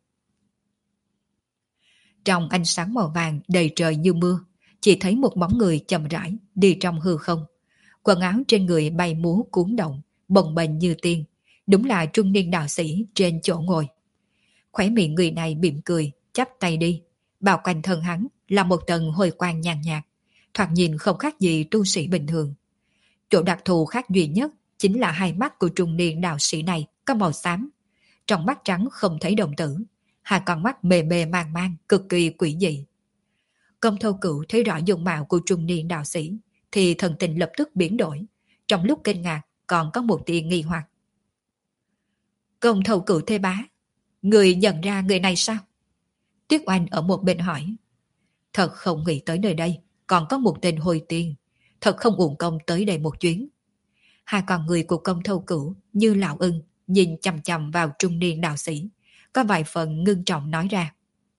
Trong ánh sáng màu vàng đầy trời như mưa, chỉ thấy một bóng người chậm rãi đi trong hư không. Quần áo trên người bay múa cuốn động, bồng bềnh như tiên, đúng là trung niên đạo sĩ trên chỗ ngồi. Khóe miệng người này mỉm cười, chắp tay đi, bao quanh thân hắn là một tầng hồi quang nhàn nhạt, thoạt nhìn không khác gì tu sĩ bình thường. Chỗ đặc thù khác duy nhất chính là hai mắt của trung niên đạo sĩ này có màu xám, trong mắt trắng không thấy đồng tử, hai con mắt mê mê mang mang cực kỳ quỷ dị. Công Thâu Cửu thấy rõ dung mạo của trung niên đạo sĩ thì thần tình lập tức biến đổi, trong lúc kinh ngạc còn có một tia nghi hoặc. Công Thâu Cửu thế bá, người nhận ra người này sao? Tuyết Oanh ở một bên hỏi. Thật không nghĩ tới nơi đây còn có một tên Hồi Tiên, thật không uổng công tới đây một chuyến. Hai con người của Công Thâu Cửu như lão ưng nhìn chằm chằm vào trung niên đạo sĩ, có vài phần ngưng trọng nói ra.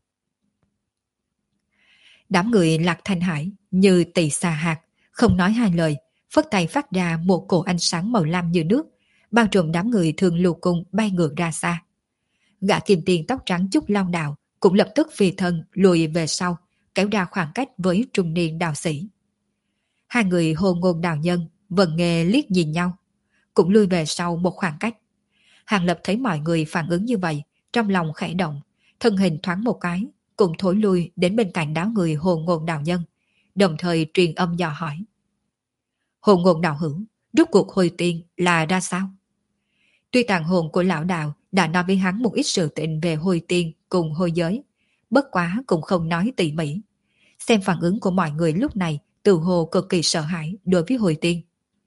Đám người Lạc Thanh Hải như tỳ xà hạt, không nói hai lời, phất tay phát ra một cổ ánh sáng màu lam như nước, bao trùm đám người Thường Lưu Cung bay ngược ra xa. Gã kim tiền tóc trắng Trúc Long Đạo cũng lập tức phi thân lùi về sau, kéo ra khoảng cách với trung niên đạo sĩ. Hai người Hồ Ngôn đạo nhân Vân Nghê liếc nhìn nhau, cũng lui về sau một khoảng cách. Hàng Lập thấy mọi người phản ứng như vậy, trong lòng khẽ động, thân hình thoáng một cái, cùng thối lui đến bên cạnh đám người Hồ Ngôn đạo nhân, đồng thời truyền âm dò hỏi. Hồ Ngôn đạo hữu, rốt cuộc Hồi Tiên là ra sao? Tuy tàn hồn của lão đạo đã nói với hắn một ít sự tình về Hồi Tiên cùng Hồi Giới, bất quá cũng không nói tỉ mỉ. Xem phản ứng của mọi người lúc này, tự hồ cực kỳ sợ hãi đối với Hồi Tiên.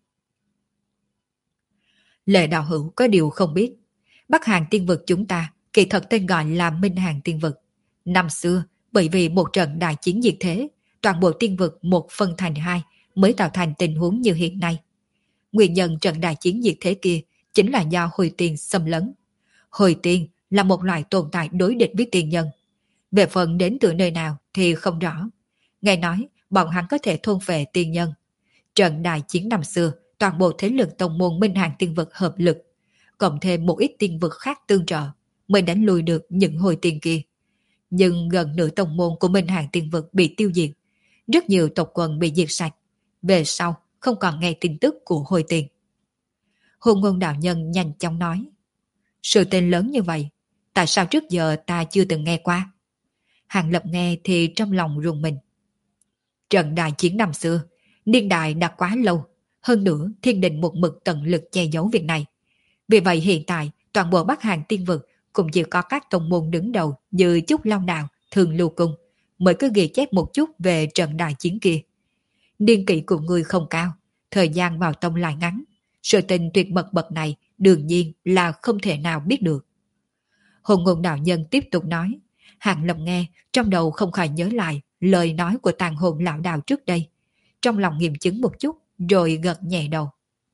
Lệ đạo hữu có điều không biết, Bắc Hàn tiên vực chúng ta kỳ thật tên gọi là Minh Hàn tiên vực. Năm xưa, bởi vì một trận đại chiến diệt thế, toàn bộ tiên vực một phân thành hai mới tạo thành tình huống như hiện nay. Nguyên nhân trận đại chiến diệt thế kia chính là do Hồi Tiên xâm lấn. Hồi Tiên là một loại tồn tại đối địch với tiên nhân. Về phần đến từ nơi nào thì không rõ. Nghe nói, bọn hắn có thể thôn phệ tiên nhân. Trận đại chiến năm xưa, toàn bộ thế lực tông môn Minh Hàn tiên vực hợp lực, cộng thêm một ít tiên vực khác tương trợ, mới đánh lùi được những Hồi Tiên kia. Nhưng gần nửa tông môn của Minh Hàn tiên vực bị tiêu diệt, rất nhiều tộc quần bị diệt sạch. Về sau, không còn nghe tin tức của Hồi Tiên. Hồ Ngôn đạo nhân nhanh chóng nói. Sự tên lớn như vậy, tại sao trước giờ ta chưa từng nghe qua? Hàng Lập nghe thì trong lòng rùng mình. Trận đại chiến năm xưa, niên đại đã quá lâu, hơn nữa thiên đình một mực tận lực che giấu việc này. Vì vậy hiện tại, toàn bộ Bắc Hàn tiên vực cũng chỉ có các tông môn đứng đầu như Trúc Long Đạo, Thường Lưu Cung mới có ghi chép một chút về trận đại chiến kia. Niên kỷ của người không cao, thời gian vào tông lại ngắn, sự tình tuyệt mật bậc này đương nhiên là không thể nào biết được. Hồ Ngôn đạo nhân tiếp tục nói, Hàng Lập nghe, trong đầu không khỏi nhớ lại lời nói của tàn hồn lão đạo trước đây. Trong lòng nghiệm chứng một chút, rồi gật nhẹ đầu.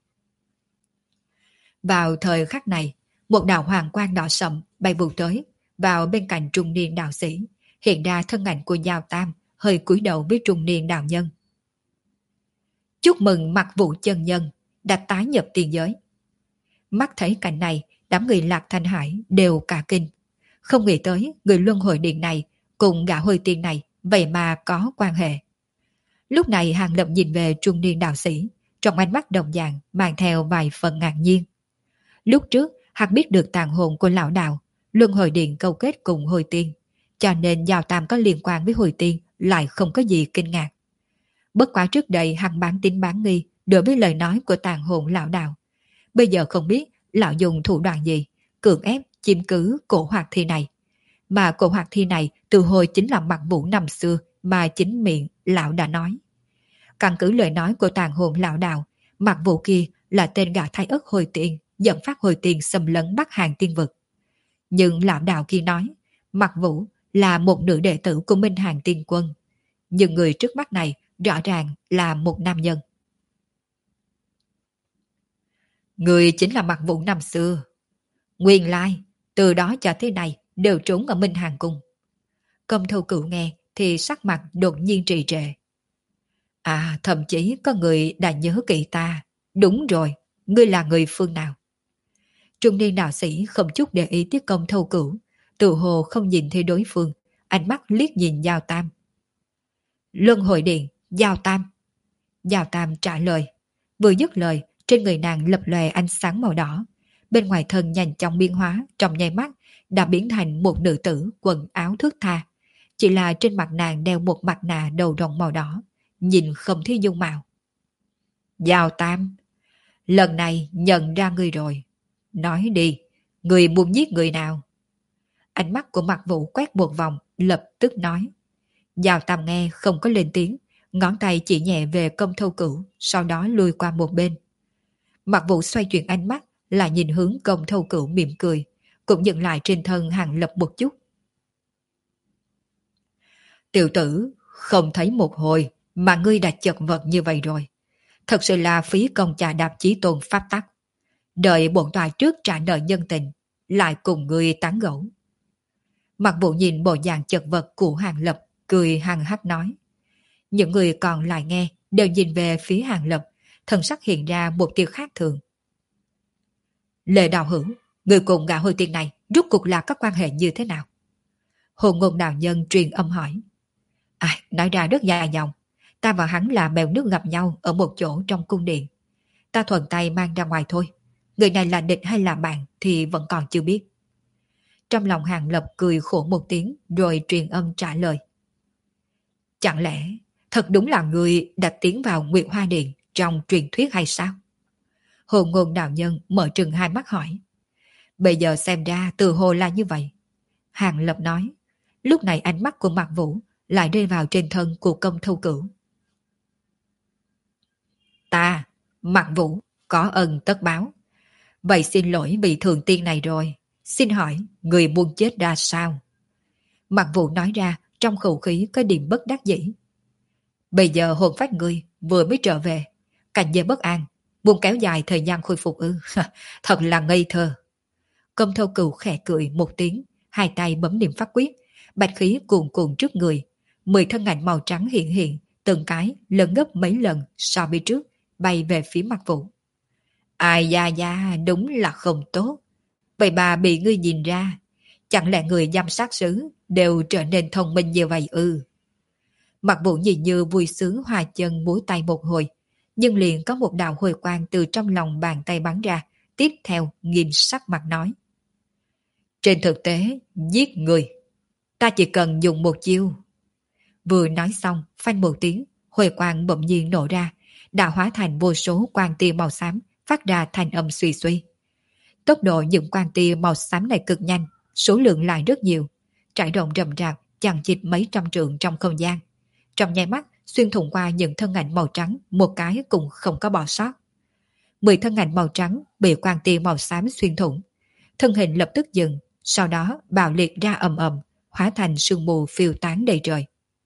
Vào thời khắc này, một đạo hoàng quang đỏ sậm bay vụt tới, vào bên cạnh trung niên đạo sĩ, hiện ra thân ảnh của Giao Tam, hơi cúi đầu với trung niên đạo nhân. Chúc mừng Mặc Vũ chân nhân đã tái nhập tiên giới. Mắt thấy cảnh này, đám người Lạc Thanh Hải đều cả kinh. Không nghĩ tới người luân hồi điện này cùng gã Hồi Tiên này vậy mà có quan hệ. Lúc này Hàng Lập nhìn về trung niên đạo sĩ, trong ánh mắt đồng dạng mang theo vài phần ngạc nhiên. Lúc trước, hắn biết được tàn hồn của lão đạo, luân hồi điện câu kết cùng Hồi Tiên, cho nên Giao Tam có liên quan với Hồi Tiên lại không có gì kinh ngạc. Bất quá trước đây hắn bán tín bán nghi đối với lời nói của tàn hồn lão đạo. Bây giờ không biết lão dùng thủ đoạn gì, cưỡng ép chiếm cứ cổ hoạt thi này. Mà cổ hoạt thi này từ hồi chính là Mặc Vũ năm xưa mà chính miệng lão đã nói. Căn cứ lời nói của tàn hồn lão đạo, Mạc Vũ kia là tên gã thái ất hồi tiền, dẫn phát hồi tiền xâm lấn Bắc Hàng tiên vực. Nhưng lão đạo kia nói, Mạc Vũ là một nữ đệ tử của Minh Hàng tiên quân. Nhưng người trước mắt này rõ ràng là một nam nhân. Người chính là Mạc Vũ năm xưa. Nguyên lai, từ đó cho thế này đều trốn ở Minh Hàng cung. Công Thâu Cửu nghe thì sắc mặt đột nhiên trì trệ. À, thậm chí có người đã nhớ kỹ ta. Đúng rồi, ngươi là người phương nào? Trung niên đạo sĩ không chút để ý tiết Công Thâu Cửu, tự hồ không nhìn thấy đối phương, ánh mắt liếc nhìn Giao Tam. Luân hồi điện, Giao Tam. Giao Tam trả lời. Vừa dứt lời, trên người nàng lập lòe ánh sáng màu đỏ. Bên ngoài thân nhanh chóng biến hóa, trong nháy mắt đã biến thành một nữ tử quần áo thướt tha. Chỉ là trên mặt nàng đeo một mặt nạ đầu rồng màu đỏ, nhìn không thấy dung mạo. Giao Tam, lần này nhận ra ngươi rồi. Nói đi, ngươi muốn giết người nào? Ánh mắt của Mạc Vũ quét một vòng, lập tức nói. Giao Tam nghe không có lên tiếng, ngón tay chỉ nhẹ về Công Thâu Cửu, sau đó lùi qua một bên. Mạc Vũ xoay chuyển ánh mắt, lại nhìn hướng Công Thâu Cửu mỉm cười, cũng dừng lại trên thân Hàng Lập một chút. Tiểu tử, không thấy một hồi mà ngươi đã chật vật như vậy rồi. Thật sự là phí công chà đạp chí tôn pháp tắc. Đợi bổn tòa trước trả nợ nhân tình, lại cùng ngươi tán gẫu. Mạc Vũ nhìn bộ dạng chật vật của Hàng Lập, cười hằng hắc nói. Những người còn lại nghe đều nhìn về phía Hàng Lập, thần sắc hiện ra một tia khác thường. Lệ Đạo Hữu, người cùng gã hồi tiên này rốt cuộc là các quan hệ như thế nào? Hồ Ngôn đạo nhân truyền âm hỏi. Nói ra rất dài dòng. Ta và hắn là bèo nước gặp nhau ở một chỗ trong cung điện. Ta thuận tay mang ra ngoài thôi. Người này là địch hay là bạn thì vẫn còn chưa biết. Trong lòng Hàng Lập cười khổ một tiếng rồi truyền âm trả lời. Chẳng lẽ thật đúng là người đã tiến vào Nguyệt Hoa Điện trong truyền thuyết hay sao? Hồ Ngôn đạo nhân mở trừng hai mắt hỏi. Bây giờ xem ra từ hồ là như vậy. Hàng Lập nói. Lúc này ánh mắt của Mạc Vũ lại rơi vào trên thân của Công Thâu Cửu. Ta, Mạc Vũ, có ân tất báo. Vậy xin lỗi vị thường tiên này rồi. Xin hỏi, người muốn chết ra sao? Mạc Vũ nói ra trong khẩu khí có điểm bất đắc dĩ. Bây giờ hồn phách người vừa mới trở về, cảnh giới bất an, muốn kéo dài thời gian khôi phục ư? Thật là ngây thơ. Công Thâu Cửu khẽ cười một tiếng, hai tay bấm niệm pháp quyết, bạch khí cuồn cuộn trước người, 10 thân ảnh màu trắng hiện hiện, từng cái lớn gấp mấy lần so với trước, bay về phía Mạc Vũ. Ai da da, đúng là không tốt. Vậy bà bị ngươi nhìn ra, chẳng lẽ người giám sát sứ đều trở nên thông minh như vậy ư? Mạc Vũ nhìn như vui sướng hòa chân múa tay một hồi, nhưng liền có một đạo hồi quang từ trong lòng bàn tay bắn ra, tiếp theo nghiêm sắc mặt nói. Trên thực tế, giết người, ta chỉ cần dùng một chiêu. Vừa nói xong, phanh một tiếng, hồi quang bỗng nhiên nổ ra, đã hóa thành vô số quang tia màu xám, phát ra thành âm suy suy. Tốc độ những quang tia màu xám này cực nhanh, số lượng lại rất nhiều, trải rộng rầm rạp, chằng chịt mấy trăm trượng trong không gian. Trong nháy mắt, xuyên thủng qua những thân ảnh màu trắng, một cái cũng không có bỏ sót. 10 thân ảnh màu trắng bị quang tia màu xám xuyên thủng. Thân hình lập tức dừng, sau đó bạo liệt ra ầm ầm, hóa thành sương mù phiêu tán đầy trời.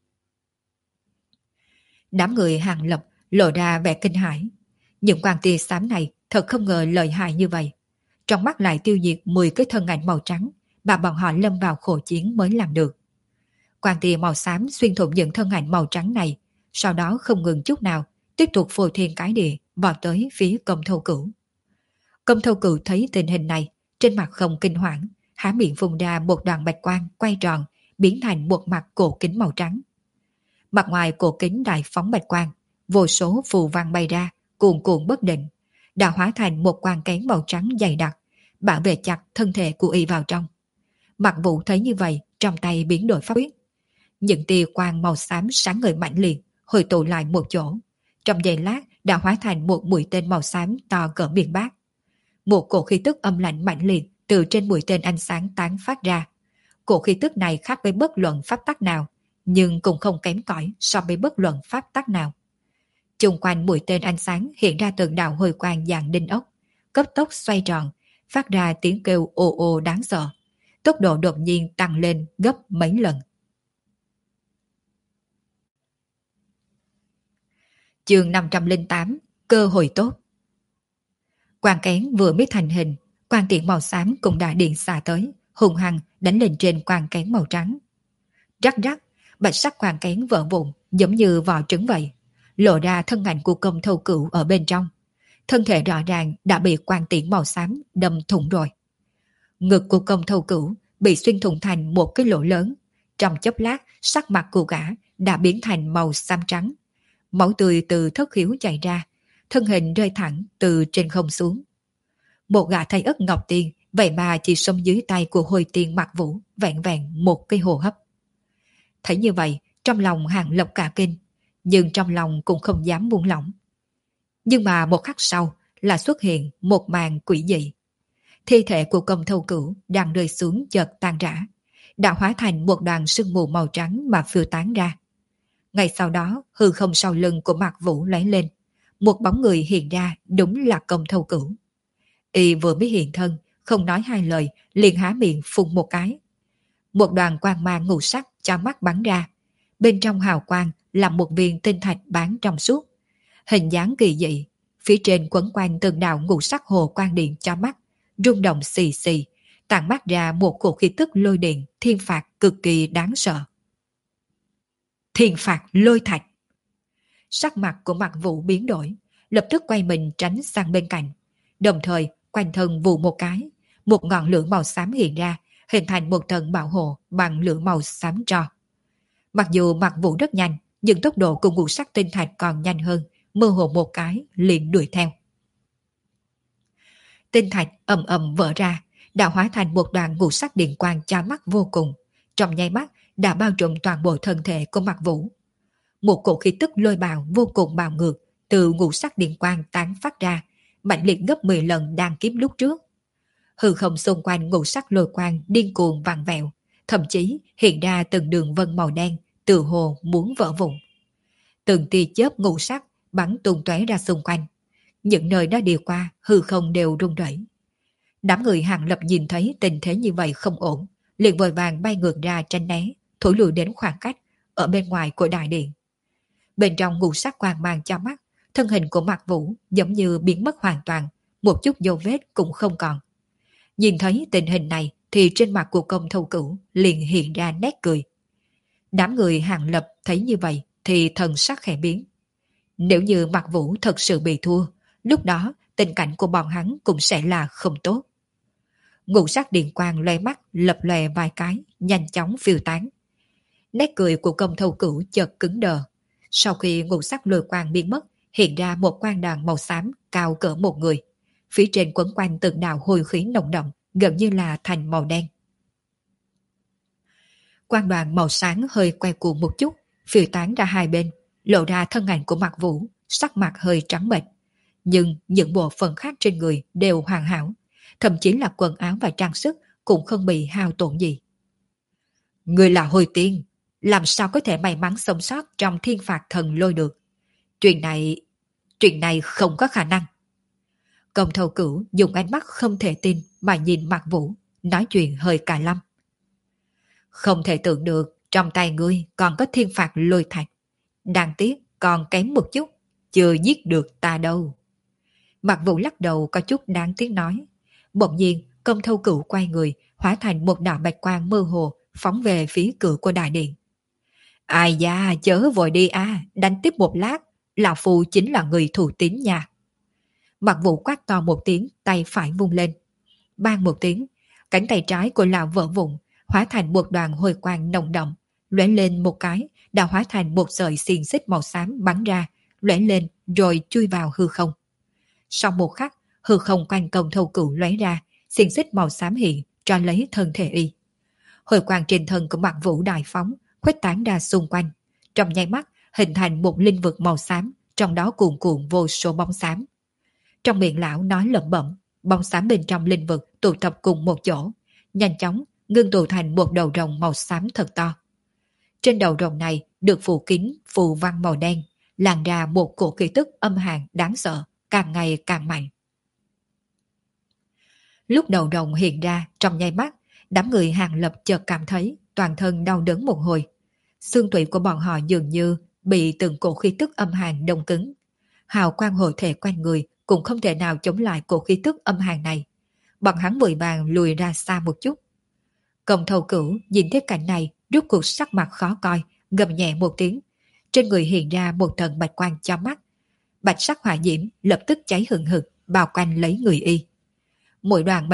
Đám người Hàng Lập lộ ra vẻ kinh hãi. Những quang tia xám này thật không ngờ lợi hại như vậy. Trong mắt lại tiêu diệt 10 cái thân ảnh màu trắng mà bọn họ lâm vào khổ chiến mới làm được. Quang tia màu xám xuyên thủng những thân ảnh màu trắng này, sau đó không ngừng chút nào, tiếp tục phô thiên cái địa, vọt tới phía Công Thâu Cửu. Công Thâu Cửu thấy tình hình này, trên mặt không kinh hoảng, há miệng phun ra một đoàn bạch quang quay tròn, biến thành một mặt cổ kính màu trắng. Mặt ngoài cổ kính đại phóng bạch quang, vô số phù văn bay ra, cuồn cuộn bất định, đã hóa thành một quang kén màu trắng dày đặc, bảo vệ chặt thân thể của y vào trong. Mạc Vũ thấy như vậy, trong tay biến đổi pháp quyết. Những tia quang màu xám sáng ngời mạnh liệt, hồi tụ lại một chỗ. Trong giây lát đã hóa thành một mũi tên màu xám to cỡ miền Bắc. Một cổ khí tức âm lạnh mạnh liệt từ trên mũi tên ánh sáng tán phát ra. Cổ khí tức này khác với bất luận pháp tắc nào, nhưng cũng không kém cỏi so với bất luận pháp tắc nào. Chung quanh mũi tên ánh sáng hiện ra từng đạo hồi quang dạng đinh ốc, cấp tốc xoay tròn, phát ra tiếng kêu ồ ồ đáng sợ. Tốc độ đột nhiên tăng lên gấp mấy lần. Chương 508, cơ hội tốt. Quang kén vừa mới thành hình, quang tiễn màu xám cũng đã điện xạ tới, hùng hăng đánh lên trên quang kén màu trắng. Rắc rắc, bạch sắc quang kén vỡ vụn giống như vỏ trứng vậy, lộ ra thân ảnh của công thâu cửu ở bên trong. Thân thể rõ ràng đã bị quang tiễn màu xám đâm thủng rồi. Ngực của công thâu cửu bị xuyên thủng thành một cái lỗ lớn. Trong chốc lát, sắc mặt của gã đã biến thành màu xám trắng. Máu tươi từ thất khiếu chảy ra, thân hình rơi thẳng từ trên không xuống. Một gã thay ất ngọc tiên, vậy mà chỉ sống dưới tay của hồi tiên Mạc Vũ vẹn vẹn một cái hô hấp. Thấy như vậy, trong lòng Hàng Lập cả kinh, nhưng trong lòng cũng không dám buông lỏng. Nhưng mà một khắc sau là xuất hiện một màn quỷ dị. Thi thể của công thâu cửu đang rơi xuống chợt tan rã, đã hóa thành một đoàn sương mù màu trắng mà phiêu tán ra. Ngay sau đó, hư không sau lưng của Mạc Vũ lóe lên, một bóng người hiện ra, đúng là công thâu cửu. Y vừa mới hiện thân, không nói hai lời, liền há miệng phun một cái. Một đoàn quang mang ngũ sắc cho mắt bắn ra, bên trong hào quang là một viên tinh thạch bán trong suốt, hình dáng kỳ dị, phía trên quấn quanh từng đạo ngũ sắc hồ quang điện cho mắt, rung động xì xì, tản mát ra một cổ khí tức lôi điện thiên phạt cực kỳ đáng sợ. Thiên phạt lôi thạch. Sắc mặt của Mạc Vũ biến đổi, lập tức quay mình tránh sang bên cạnh, đồng thời quanh thân vù một cái, một ngọn lửa màu xám hiện ra, hình thành một tầng bảo hộ bằng lửa màu xám tro. Mặc dù Mạc Vũ rất nhanh, nhưng tốc độ của ngũ sắc tinh thạch còn nhanh hơn, mơ hồ một cái liền đuổi theo. Tinh thạch ầm ầm vỡ ra, đã hóa thành một đoàn ngũ sắc điện quang chói mắt vô cùng, trong nháy mắt đã bao trùm toàn bộ thân thể của Mạc Vũ. Một cổ khí tức lôi bào vô cùng bạo ngược từ ngũ sắc điện quang tán phát ra, mạnh liệt gấp 10 lần đan kiếm lúc trước. Hư không xung quanh ngũ sắc lôi quang điên cuồng vặn vẹo, thậm chí hiện ra từng đường vân màu đen, từ hồ muốn vỡ vụn. Từng tia chớp ngũ sắc bắn tung tóe ra xung quanh, những nơi nó đi qua hư không đều rung rẩy. Đám người Hàng Lập nhìn thấy tình thế như vậy không ổn, liền vội vàng bay ngược ra tránh né, thổi lùi đến khoảng cách ở bên ngoài của đại điện. Bên trong ngũ sắc quang mang cho mắt, thân hình của Mạc Vũ giống như biến mất hoàn toàn, một chút dấu vết cũng không còn. Nhìn thấy tình hình này thì trên mặt của công thâu cửu liền hiện ra nét cười. Đám người Hàng Lập thấy như vậy thì thần sắc khẽ biến. Nếu như Mạc Vũ thật sự bị thua, lúc đó tình cảnh của bọn hắn cũng sẽ là không tốt. Ngũ sắc điện quang loe mắt lập lòe vài cái, nhanh chóng phiêu tán. Nét cười của công thâu cửu chợt cứng đờ. Sau khi ngũ sắc lôi quang biến mất, hiện ra một quang đàn màu xám cao cỡ một người. Phía trên quấn quanh từng đạo hồi khí nồng đậm, gần như là thành màu đen. Quang đoàn màu sáng hơi quay cuồng một chút, phiêu tán ra hai bên, lộ ra thân ảnh của Mạc Vũ, sắc mặt hơi trắng bệch. Nhưng những bộ phận khác trên người đều hoàn hảo, thậm chí là quần áo và trang sức cũng không bị hao tổn gì. Người là hồi tiên, làm sao có thể may mắn sống sót trong thiên phạt thần lôi được? Chuyện này không có khả năng. Công thâu cửu dùng ánh mắt không thể tin mà nhìn Mạc Vũ, nói chuyện hơi cà lâm. Không thể tưởng được trong tay ngươi còn có thiên phạt lôi thạch. Đáng tiếc còn kém một chút, chưa giết được ta đâu. Mạc Vũ lắc đầu có chút đáng tiếc nói. Bỗng nhiên công thâu cửu quay người, hóa thành một đạo bạch quang mơ hồ, phóng về phía cửa của đại điện. Ai da, chớ vội đi đánh tiếp một lát, lão phu chính là người thủ tín nha. Mạc Vũ quát to một tiếng, tay phải vung lên. Bang một tiếng, cánh tay trái của lão vỡ vụn, hóa thành một đoàn hồi quang nồng đậm, lóe lên một cái, đã hóa thành một sợi xiềng xích màu xám bắn ra, lóe lên rồi chui vào hư không. Sau một khắc, hư không quanh công thâu cửu lóe ra, xiềng xích màu xám hiện cho lấy thân thể y. Hồi quang trên thân của Mạc Vũ đại phóng, khuếch tán ra xung quanh, trong nháy mắt hình thành một linh vực màu xám, trong đó cuồn cuộn vô số bóng xám. Trong miệng lão nói lẩm bẩm, bóng xám bên trong linh vực tụ tập cùng một chỗ, nhanh chóng ngưng tụ thành một đầu rồng màu xám thật to. Trên đầu rồng này được phủ kín phù văn màu đen, lan ra một cổ khí tức âm hàn đáng sợ, càng ngày càng mạnh. Lúc đầu rồng hiện ra trong nháy mắt, đám người Hàng Lập chợt cảm thấy toàn thân đau đớn một hồi. Xương tủy của bọn họ dường như bị từng cổ khí tức âm hàn đông cứng. Hào quang hội thể quanh người cũng không thể nào chống lại cổ khí tức âm hàn này. Bọn hắn vội vàng lùi ra xa một chút. Công Thâu Cửu nhìn thấy cảnh này, rút cuộc sắc mặt khó coi, gầm nhẹ một tiếng. Trên người hiện ra một tầng bạch quang cho mắt. Bạch sắc hỏa diễm lập tức cháy hừng hực, bao quanh lấy người y. Mỗi đoàn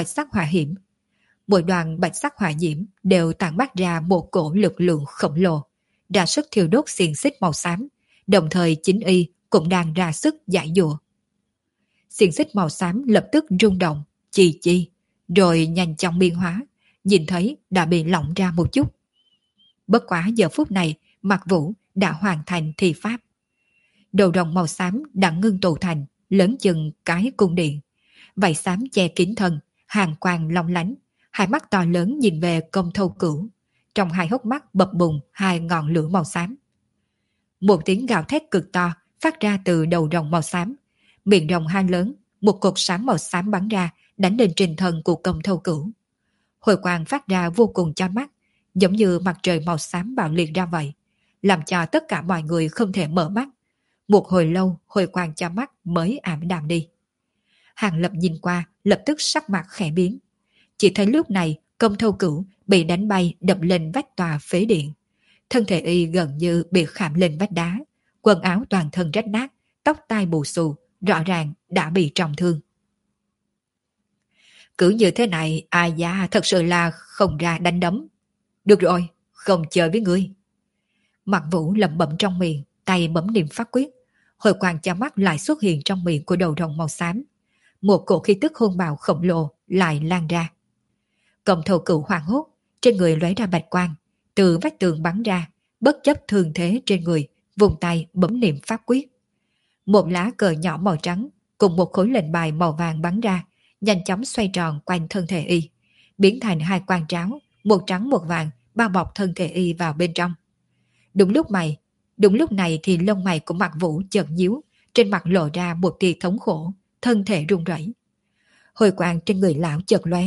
bạch sắc hỏa diễm đều tản mát ra một cổ lực lượng khổng lồ, ra sức thiêu đốt xiềng xích màu xám, đồng thời chính y cũng đang ra sức giải dụa. Xiềng xích màu xám lập tức rung động, chi chi, rồi nhanh chóng biến hóa, nhìn thấy đã bị lỏng ra một chút. Bất quá giờ phút này, Mạc Vũ đã hoàn thành thi pháp. Đầu rồng màu xám đã ngưng tụ thành, lớn chừng cái cung điện. Vảy xám che kín thân, hàn quang long lánh, hai mắt to lớn nhìn về Công Thâu Cửu. Trong hai hốc mắt bập bùng hai ngọn lửa màu xám. Một tiếng gào thét cực to phát ra từ đầu rồng màu xám. Miệng rồng hai lớn, một cột sáng màu xám bắn ra, đánh lên trên thân của Công Thâu Cửu. Hồi quang phát ra vô cùng chói mắt, giống như mặt trời màu xám bạo liệt ra vậy, làm cho tất cả mọi người không thể mở mắt. Một hồi lâu, hồi quang chói mắt mới ảm đạm đi. Hàng Lập nhìn qua, lập tức sắc mặt khẽ biến. Chỉ thấy lúc này, Công Thâu Cửu bị đánh bay đập lên vách tòa phế điện. Thân thể y gần như bị khảm lên vách đá, quần áo toàn thân rách nát, tóc tai bù xù, rõ ràng đã bị trọng thương. Cứ như thế này, ai da thật sự là không ra đánh đấm. Được rồi, không chơi với ngươi. Mạc Vũ lẩm bẩm trong miệng, tay bấm niệm pháp quyết. Hồi quang cho mắt lại xuất hiện trong miệng của đầu rồng màu xám. Một cổ khí tức hung bạo khổng lồ lại lan ra. Công Thâu Cửu hoảng hốt, trên người lóe ra bạch quang, từ vách tường bắn ra, bất chấp thương thế trên người, vùng tay bấm niệm pháp quyết. Một lá cờ nhỏ màu trắng cùng một khối lệnh bài màu vàng bắn ra, nhanh chóng xoay tròn quanh thân thể y, biến thành hai quan tráo, một trắng một vàng, bao bọc thân thể y vào bên trong. Đúng lúc này thì lông mày của Mạc Vũ chợt nhíu, trên mặt lộ ra một tia thống khổ, thân thể run rẩy. Hồi quang trên người lão chợt lóe.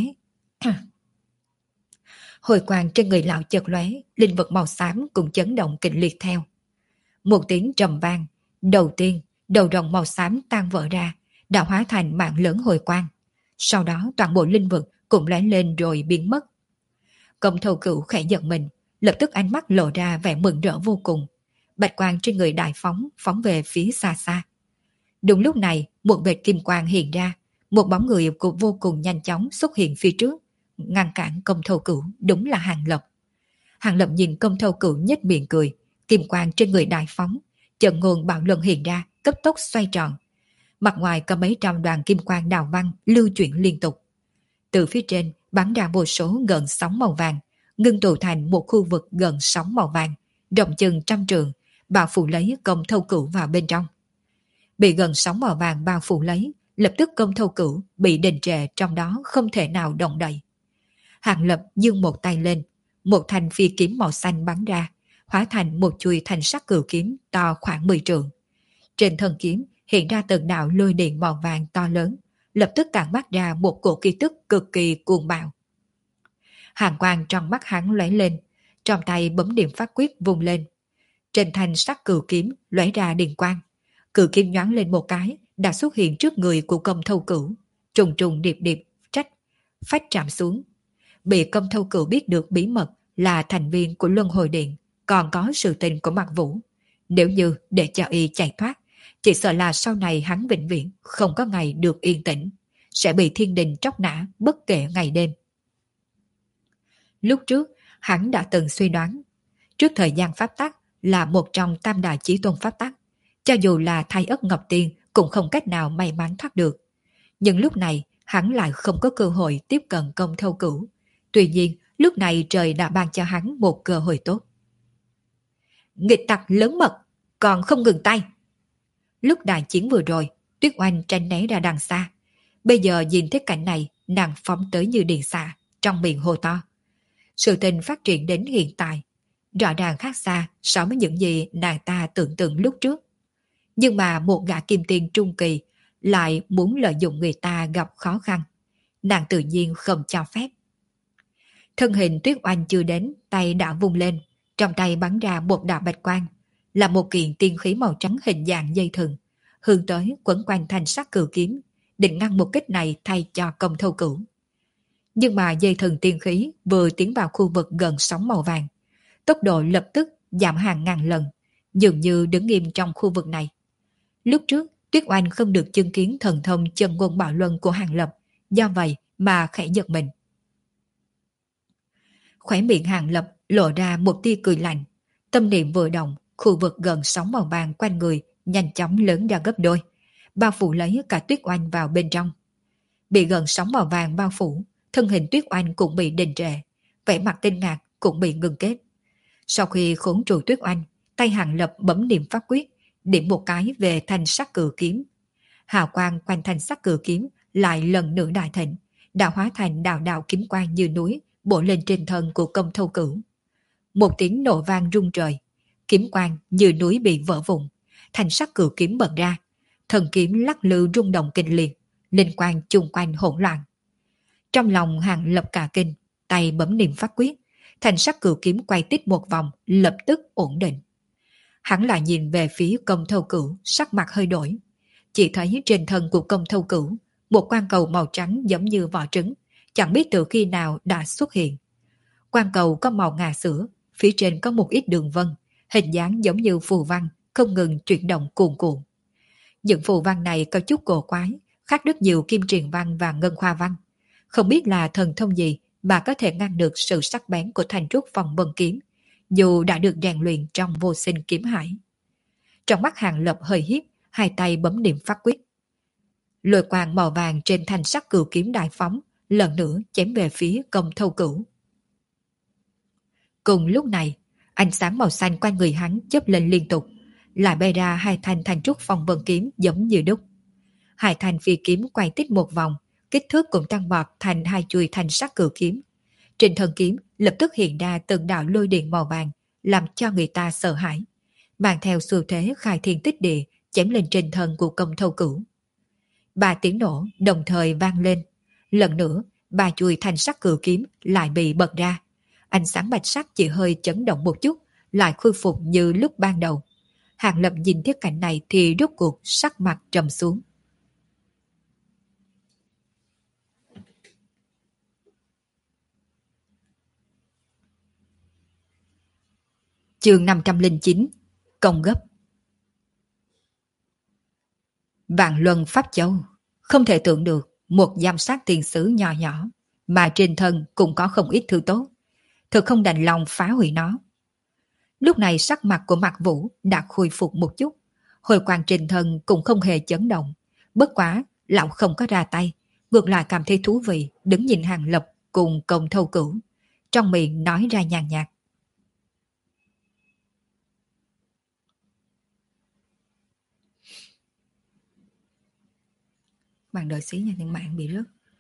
Hồi quang trên người lão chợt lóe, linh vật màu xám cũng chấn động kịch liệt theo. Một tiếng trầm vang, đầu tiên, đầu rồng màu xám tan vỡ ra, đã hóa thành mạng lớn hồi quang. Sau đó toàn bộ linh vật cũng lóe lên rồi biến mất. Công Thâu Cửu khẽ giật mình, lập tức ánh mắt lộ ra vẻ mừng rỡ vô cùng. Bạch quang trên người đại phóng về phía xa xa. Đúng lúc này, một vệt kim quang hiện ra, một bóng người cũng vô cùng nhanh chóng xuất hiện phía trước, ngăn cản Công Thâu Cửu, đúng là Hàng Lập. Hàng Lập nhìn Công Thâu Cửu nhếch miệng cười, kim quang trên người đại phóng, trận nguồn bạo luân hiện ra, cấp tốc xoay tròn. Mặt ngoài có mấy trăm đoàn kim quang đào văng lưu chuyển liên tục. Từ phía trên bắn ra vô số gợn sóng màu vàng, ngưng tụ thành một khu vực gợn sóng màu vàng, rộng chừng 100 trượng, bao phủ lấy Công Thâu Cửu vào bên trong. Bị gợn sóng màu vàng bao phủ lấy, lập tức Công Thâu Cửu bị đình trệ trong đó không thể nào động đậy. Hàng Lập giương một tay lên, một thanh phi kiếm màu xanh bắn ra, hóa thành một chuôi thanh sắc cửu kiếm to khoảng 10 trượng. Trên thân kiếm hiện ra từng đạo lôi điện màu vàng to lớn, lập tức tản mát ra một cổ khí tức cực kỳ cuồng bạo. Hàn quang trong mắt hắn lóe lên, trong tay bấm điểm pháp quyết vung lên. Trên thanh sắc cửu kiếm lóe ra điện quang, cửu kiếm nhoáng lên một cái đã xuất hiện trước người của Công Thâu Cửu, trùng trùng điệp điệp phách chạm xuống. Bị Công Thâu Cửu biết được bí mật là thành viên của Luân Hồi Điện, còn có sự tình của Mạc Vũ. Nếu như để cho y chạy thoát, chỉ sợ là sau này hắn vĩnh viễn không có ngày được yên tĩnh, sẽ bị thiên đình tróc nã bất kể ngày đêm. Lúc trước, hắn đã từng suy đoán, trước thời gian pháp tắc là một trong tam đại chí tôn pháp tắc, cho dù là Thái Ất Ngọc Tiên cũng không cách nào may mắn thoát được. Nhưng lúc này, hắn lại không có cơ hội tiếp cận Công Thâu Cửu. Tuy nhiên, lúc này trời đã ban cho hắn một cơ hội tốt. Nghịch tặc lớn mật, còn không ngừng tay. Lúc đại chiến vừa rồi, Tuyết Oanh tránh né ra đằng xa. Bây giờ nhìn thấy cảnh này, nàng phóng tới như điện xạ, trong miệng hô to. Sự tình phát triển đến hiện tại, rõ ràng khác xa so với những gì nàng ta tưởng tượng lúc trước. Nhưng mà một gã kim tiên trung kỳ lại muốn lợi dụng người ta gặp khó khăn. Nàng tự nhiên không cho phép. Thân hình Tuyết Oanh chưa đến, tay đã vung lên, trong tay bắn ra một đạo bạch quang, là một kiện tiên khí màu trắng hình dạng dây thừng, hướng tới quấn quanh thanh sắc cửu kiếm, định ngăn một kích này thay cho công thâu cửu. Nhưng mà dây thừng tiên khí vừa tiến vào khu vực gần sóng màu vàng, tốc độ lập tức giảm hàng ngàn lần, dường như đứng im trong khu vực này. Lúc trước, Tuyết Oanh không được chứng kiến thần thông chân ngôn bạo luân của Hàng Lập, do vậy mà khẽ giật mình. Khóe miệng Hàng Lập lộ ra một tia cười lạnh, tâm niệm vừa động, khu vực gần sóng màu vàng quanh người nhanh chóng lớn ra gấp đôi, bao phủ lấy cả Tuyết Oanh vào bên trong. Bị gần sóng màu vàng bao phủ, thân hình Tuyết Oanh cũng bị đình trệ, vẻ mặt kinh ngạc cũng bị ngưng kết. Sau khi khốn trụ Tuyết Oanh, tay Hàng Lập bấm niệm pháp quyết, điểm một cái về thanh sắc cử kiếm. Hào quang quanh thanh sắc cử kiếm lại lần nữa đại thịnh, đã hóa thành đạo đạo kiếm quang như núi bổ lên trên thân của công thâu cửu. Một tiếng nổ vang rung trời, kiếm quang như núi bị vỡ vụn, thanh sắc cử kiếm bật ra, thần kiếm lắc lư rung động kinh liệt, linh quang chung quanh hỗn loạn. Trong lòng Hàng Lập cả kinh, tay bấm niệm pháp quyết, thanh sắc cử kiếm quay tít một vòng, lập tức ổn định. Hắn lại nhìn về phía công thâu cửu, sắc mặt hơi đổi. Chỉ thấy trên thân của công thâu cửu, một quan cầu màu trắng giống như vỏ trứng, chẳng biết từ khi nào đã xuất hiện. Quan cầu có màu ngà sữa, phía trên có một ít đường vân, hình dáng giống như phù văn, không ngừng chuyển động cuồn cuộn. Những phù văn này có chút cổ quái, khác rất nhiều kim truyền văn và ngân khoa văn. Không biết là thần thông gì mà có thể ngăn được sự sắc bén của thanh trúc phong vân kiếm, dù đã được rèn luyện trong vô sinh kiếm hải. Trong mắt Hàng Lập hơi hiếp, hai tay bấm niệm pháp quyết. Lôi quang màu vàng trên thanh sắc cửu kiếm đại phóng, lần nữa chém về phía công thâu cửu. Cùng lúc này, ánh sáng màu xanh quanh người hắn chớp lên liên tục, lại bay ra hai thanh thanh trúc phong vân kiếm giống như đúc. Hai thanh phi kiếm quay tít một vòng, kích thước cũng tăng vọt thành hai chuôi thanh sắc cửu kiếm. Trên thân kiếm lập tức hiện ra từng đạo lôi điện màu vàng, làm cho người ta sợ hãi, mang theo xu thế khai thiên tích địa chém lên trên thân của công thâu cửu. Ba tiếng nổ đồng thời vang lên, lần nữa ba chuôi thanh sắc cửu kiếm lại bị bật ra. Ánh sáng bạch sắc chỉ hơi chấn động một chút, lại khôi phục như lúc ban đầu. Hàng Lập nhìn thiết cảnh này thì rốt cuộc sắc mặt trầm xuống. Chương 509, Công gấp. Vạn luân pháp châu, không thể tưởng được một giám sát tiền sứ nhỏ nhỏ, mà trên thân cũng có không ít thứ tốt. Thật không đành lòng phá hủy nó. Lúc này sắc mặt của Mạc Vũ đã khôi phục một chút, hồi quang trên thân cũng không hề chấn động. Bất quá, lão không có ra tay, ngược lại cảm thấy thú vị, đứng nhìn Hàng Lập cùng công thâu cửu, trong miệng nói ra nhàn nhạt. Bạn đợi xí nha, nhưng mạng bị rớt.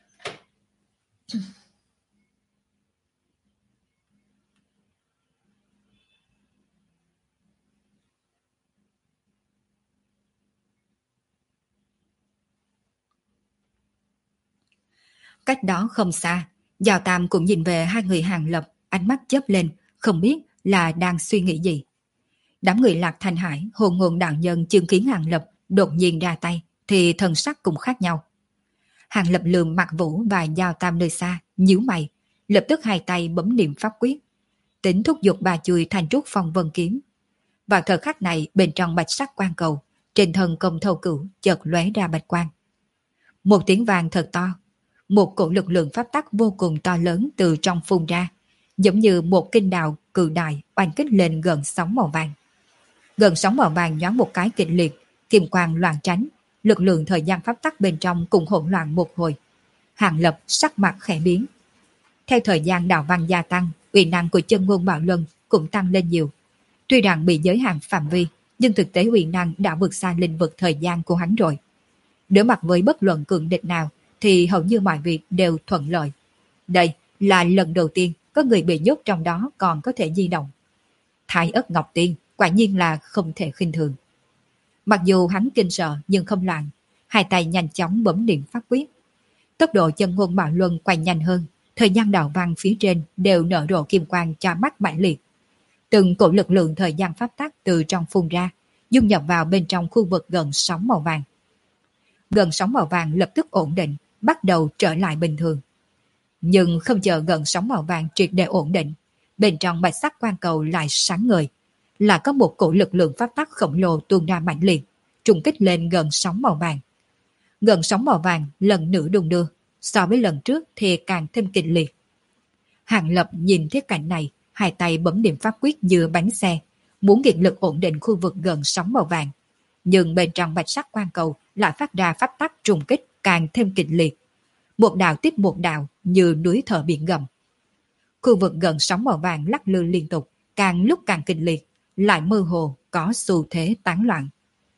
Cách đó không xa, Giào Tam cũng nhìn về hai người Hàng Lập, ánh mắt chớp lên, không biết là đang suy nghĩ gì. Đám người Lạc Thanh Hải, hồn ngôn đạo nhân chứng kiến Hàng Lập đột nhiên ra tay, thì thần sắc cũng khác nhau. Hàng Lập lườm Mạc Vũ và Giào Tam nơi xa, nhíu mày, lập tức hai tay bấm niệm pháp quyết, tính thúc giục bà chùi thành trúc phong vân kiếm. Vào thời khắc này, bên trong bạch sắc quan cầu, trên thân công thâu cửu chợt lóe ra bạch quang. Một tiếng vang thật to, một cổ lực lượng pháp tắc vô cùng to lớn từ trong phun ra, giống như một kinh đào cự đại oanh kích lên gần sóng màu vàng. Gần sóng màu vàng nhoáng một cái kịch liệt, kim quang loạn tránh, lực lượng thời gian pháp tắc bên trong cũng hỗn loạn một hồi. Hàng Lập sắc mặt khẽ biến. Theo thời gian đạo văn gia tăng, uy năng của chân ngôn bạo luân cũng tăng lên nhiều. Tuy rằng bị giới hạn phạm vi, nhưng thực tế uy năng đã vượt xa lĩnh vực thời gian của hắn rồi. Đối mặt với bất luận cường địch nào, thì hầu như mọi việc đều thuận lợi. Đây là lần đầu tiên có người bị nhốt trong đó còn có thể di động. Thái ất Ngọc Tiên quả nhiên là không thể khinh thường. Mặc dù hắn kinh sợ nhưng không loạn, hai tay nhanh chóng bấm niệm pháp quyết. Tốc độ chân ngôn bạo luân quay nhanh hơn, thời gian đạo văn phía trên đều nở rộ kim quang cho mắt mãnh liệt. Từng cổ lực lượng thời gian pháp tắc từ trong phun ra, dung nhập vào bên trong khu vực gần sóng màu vàng. Gần sóng màu vàng lập tức ổn định, bắt đầu trở lại bình thường. Nhưng không chờ gần sóng màu vàng triệt để ổn định, bên trong bạch sắc quang cầu lại sáng ngời, là có một cổ lực lượng pháp tắc khổng lồ tuôn ra mạnh liệt, trùng kích lên gần sóng màu vàng. Gần sóng màu vàng lần nữa đung đưa, so với lần trước thì càng thêm kịch liệt. Hàng Lập nhìn thấy cảnh này, hai tay bấm niệm pháp quyết như bánh xe, muốn kiệt lực ổn định khu vực gần sóng màu vàng. Nhưng bên trong bạch sắc quang cầu lại phát ra pháp tắc trùng kích càng thêm kịch liệt. Một đạo tiếp một đạo như núi thở biển gầm. Khu vực gần sóng màu vàng lắc lư liên tục, càng lúc càng kịch liệt, lại mơ hồ có xu thế tán loạn.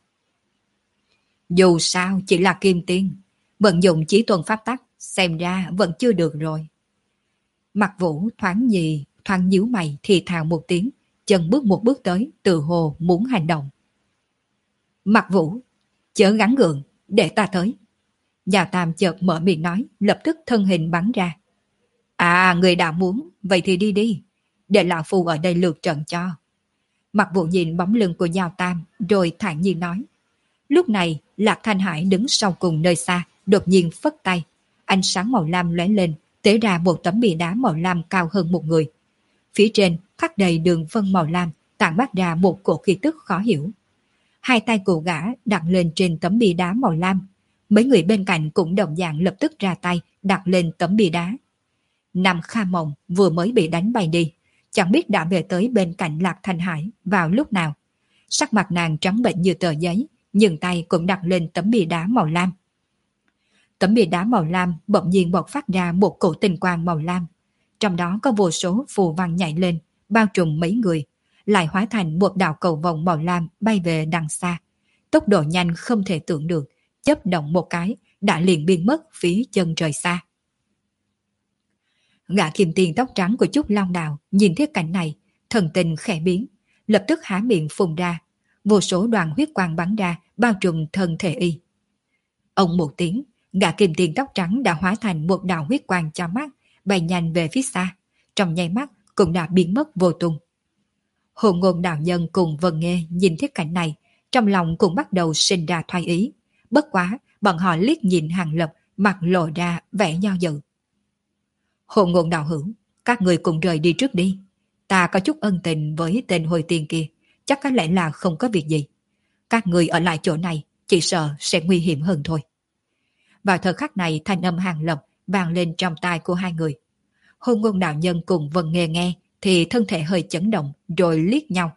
Dù sao chỉ là kim tiên, vận dụng chí tuần pháp tắc, xem ra vẫn chưa được rồi. Mặt Vũ thoáng nhíu mày thì thào một tiếng, chân bước một bước tới, từ hồ muốn hành động. Mặt Vũ, chớ gắng gượng, để ta tới. Già Tam chợt mở miệng nói, lập tức thân hình bắn ra. À, người đã muốn, vậy thì đi đi, để lão phu ở đây lượt trận cho. Mặt Vũ nhìn bóng lưng của Giao Tam, rồi thản nhiên nói. Lúc này, Lạc Thanh Hải đứng sau cùng nơi xa, đột nhiên phất tay. Ánh sáng màu lam lóe lên, tế ra một tấm bia đá màu lam cao hơn một người. Phía trên khắc đầy đường vân màu lam, tản mát ra một cổ khí tức khó hiểu. Hai tay của gã đặt lên trên tấm bia đá màu lam. Mấy người bên cạnh cũng đồng dạng lập tức ra tay đặt lên tấm bia đá. Nam Kha Mộng vừa mới bị đánh bay đi, chẳng biết đã về tới bên cạnh Lạc Thanh Hải vào lúc nào. Sắc mặt nàng trắng bệch như tờ giấy, nhưng tay cũng đặt lên tấm bia đá màu lam. Tấm bia đá màu lam bỗng nhiên bộc phát ra một cổ tinh quang màu lam. Trong đó có vô số phù văn nhảy lên, bao trùm mấy người, lại hóa thành một đạo cầu vồng màu lam bay về đằng xa. Tốc độ nhanh không thể tưởng được, chớp động một cái, đã liền biến mất phía chân trời xa. Gã kim tiền tóc trắng của Trúc Long Đào nhìn thấy cảnh này, thần tình khẽ biến, lập tức há miệng phun ra, vô số đoàn huyết quang bắn ra, bao trùm thân thể y. Ông một tiếng, gã kim tiền tóc trắng đã hóa thành một đạo huyết quang cho mắt, bay nhanh về phía xa, trong nháy mắt cũng đã biến mất vô tung. Hồ Ngôn đạo nhân cùng Vân Nghê nhìn thấy cảnh này, trong lòng cũng bắt đầu sinh ra thoái ý. Bất quá, bọn họ liếc nhìn Hàng Lập, mặt lộ ra vẻ do dự. Hồ Ngôn đạo hữu, các người cùng rời đi trước đi. Ta có chút ân tình với tên hồi tiền kia, chắc có lẽ là không có việc gì. Các người ở lại chỗ này, chỉ sợ sẽ nguy hiểm hơn thôi. Vào thời khắc này, thanh âm Hàng Lập vang lên trong tai của hai người. Hồ Ngôn đạo nhân cùng Vân Nghê nghe thì thân thể hơi chấn động rồi liếc nhau.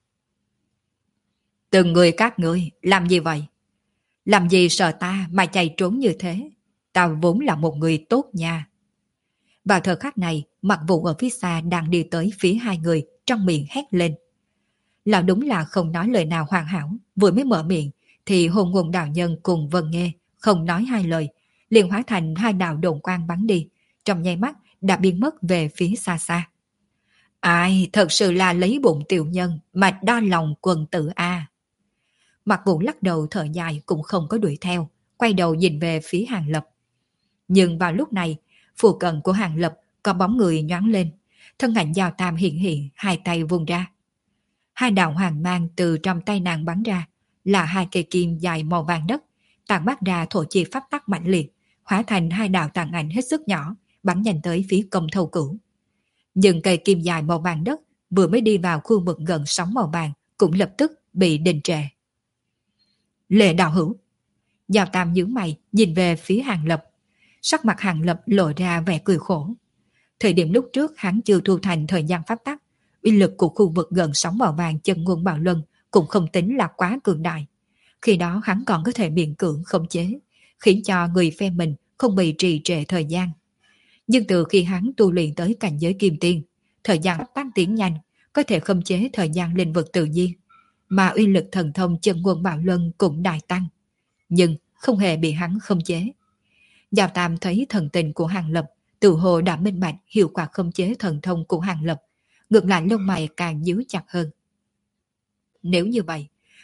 Từng người các ngươi làm gì vậy? Làm gì sợ ta mà chạy trốn như thế? Ta vốn là một người tốt nha. Vào thời khắc này, Mặc Vũ ở phía xa đang đi tới phía hai người, trong miệng hét lên. Lão đúng là không nói lời nào hoàn hảo, vừa mới mở miệng thì Hồ Ngôn đạo nhân cùng Vân Nghê không nói hai lời, liền hóa thành hai đạo đồn quang bắn đi, trong nháy mắt đã biến mất về phía xa xa. Ai, thật sự là lấy bụng tiểu nhân mà đo lòng quần tử a. Mặc Vũ lắc đầu thở dài cũng không có đuổi theo, quay đầu nhìn về phía Hàng Lập. Nhưng vào lúc này, phụ cận của Hàng Lập có bóng người nhoáng lên, thân ảnh Giao Tam hiện hiện, hai tay vung ra. Hai đạo hoàng mang từ trong tay nàng bắn ra, là hai cây kim dài màu vàng đất, tản mát ra thổ chi pháp tắc mạnh liệt, hóa thành hai đạo tàn ảnh hết sức nhỏ, bắn nhanh tới phía Công Thâu Cửu. Nhưng cây kim dài màu vàng đất vừa mới đi vào khu vực gần sóng màu vàng cũng lập tức bị đình trệ. Lệ đạo hữu. Giao Tam nhíu mày nhìn về phía Hàng Lập. Sắc mặt Hàng Lập lộ ra vẻ cười khổ. Thời điểm lúc trước hắn chưa thu thành thời gian pháp tắc, uy lực của khu vực gần sóng màu vàng chân nguồn bạo luân cũng không tính là quá cường đại. Khi đó hắn còn có thể miễn cưỡng khống chế, khiến cho người phe mình không bị trì trệ thời gian. Nhưng từ khi hắn tu luyện tới cảnh giới kim tiên, thời gian tăng tiến nhanh, có thể khống chế thời gian linh vực tự nhiên, mà uy lực thần thông chân nguồn bạo luân cũng đại tăng, nhưng không hề bị hắn khống chế. Giao Tam thấy thần tình của Hàng Lập, tự hồ đã minh bạch hiệu quả khống chế thần thông của Hàng Lập, ngược lại lông mày càng nhíu chặt hơn. Nếu như vậy,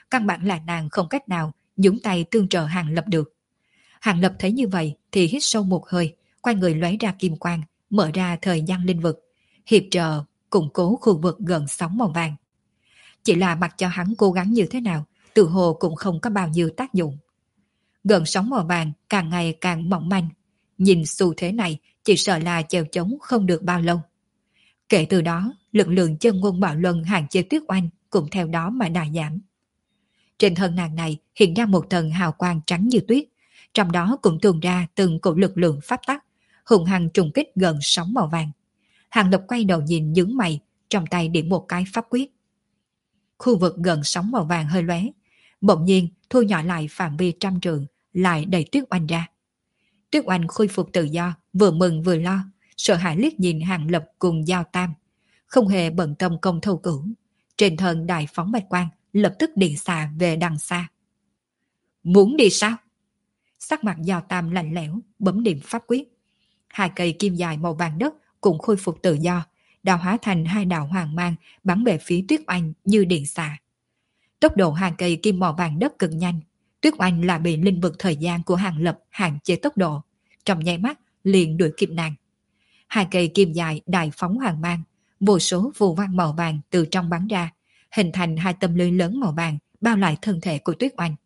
căn bản là nàng không cách nào nhúng tay tương trợ Hàng Lập được. Hàng Lập thấy như vậy thì hít sâu một hơi, quay người lóe ra kim quang, mở ra thời gian linh vực, hiệp trợ củng cố khu vực gần sóng màu vàng. Chỉ là mặc cho hắn cố gắng như thế nào, tự hồ cũng không có bao nhiêu tác dụng. Gần sóng màu vàng càng ngày càng mỏng manh, nhìn xu thế này chỉ sợ là chèo chống không được bao lâu. Kể từ đó, lực lượng chân ngôn bạo luân hạn chế Tuyết Oanh cũng theo đó mà đà giảm. Trên thân nàng này hiện ra một tầng hào quang trắng như tuyết, trong đó cũng tuôn ra từng cổ lực lượng pháp tắc, hùng hăng trùng kích gần sóng màu vàng. Hàng Lập quay đầu nhìn nhướng mày, trong tay điểm một cái pháp quyết. Khu vực gần sóng màu vàng hơi lóe, bỗng nhiên thu nhỏ lại phạm vi trăm trượng, lại đẩy Tuyết Oanh ra. Tuyết Oanh khôi phục tự do, vừa mừng vừa lo, sợ hãi liếc nhìn Hàng Lập cùng Giao Tam, không hề bận tâm công thâu cửu. Trên thân đại phóng bạch quang, lập tức điện xạ về đằng xa. Muốn đi sao? Sắc mặt Giao Tam lạnh lẽo, bấm điểm pháp quyết. Hai cây kim dài màu vàng đất cũng khôi phục tự do, đào hóa thành hai đạo hoàng mang bắn về phía Tuyết Oanh như điện xạ. Tốc độ hai cây kim màu vàng đất cực nhanh, Tuyết Oanh là bị linh vực thời gian của Hàng Lập hạn chế tốc độ, trong nháy mắt liền đuổi kịp nàng. Hai cây kim dài đại phóng hoàng mang, vô số phù văn màu vàng từ trong bắn ra, hình thành hai tấm lưới lớn màu vàng bao lại thân thể của Tuyết Oanh.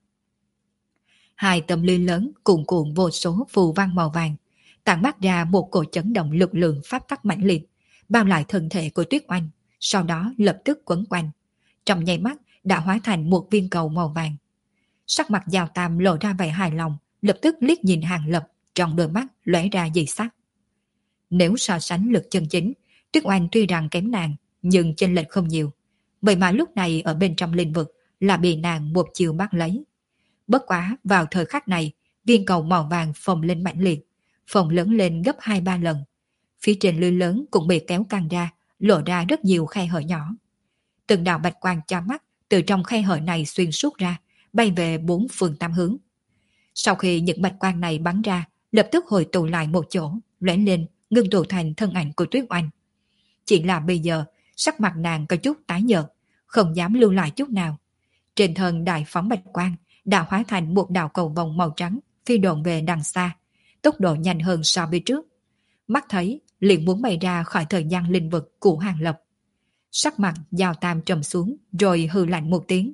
Hai tấm lưới lớn cuồn cuộn vô số phù văn màu vàng, tản mát ra một cổ chấn động lực lượng pháp tắc mãnh liệt, bao lại thân thể của Tuyết Oanh, sau đó lập tức quấn quanh. Trong nháy mắt đã hóa thành một viên cầu màu vàng. Sắc mặt Giao Tam lộ ra vẻ hài lòng, lập tức liếc nhìn Hàng Lập, trong đôi mắt lóe ra dị sắc. Nếu so sánh lực chân chính, Tuyết Oanh tuy rằng kém nàng, nhưng chênh lệch không nhiều. Vậy mà lúc này ở bên trong linh vực là bị nàng một chiều bắt lấy. Bất quá vào thời khắc này, viên cầu màu vàng phồng lên mãnh liệt, phồng lớn lên gấp 2-3 lần. Phía trên lưới lớn cũng bị kéo căng ra, lộ ra rất nhiều khe hở nhỏ. Từng đạo bạch quang chói mắt từ trong khe hở này xuyên suốt ra, bay về 4 phương 8 hướng. Sau khi những bạch quang này bắn ra, lập tức hồi tụ lại một chỗ, lóe lên, ngưng tụ thành thân ảnh của Tuyết Oanh. Chỉ là bây giờ, sắc mặt nàng có chút tái nhợt, không dám lưu lại chút nào. Trên thân đại phóng bạch quang đã hóa thành một đạo cầu vồng màu trắng phi độn về đằng xa, tốc độ nhanh hơn so với trước. Mắt thấy liền muốn bay ra khỏi thời gian linh vực của Hàng Lập. Sắc mặt Giao Tam trầm xuống rồi hừ lạnh một tiếng.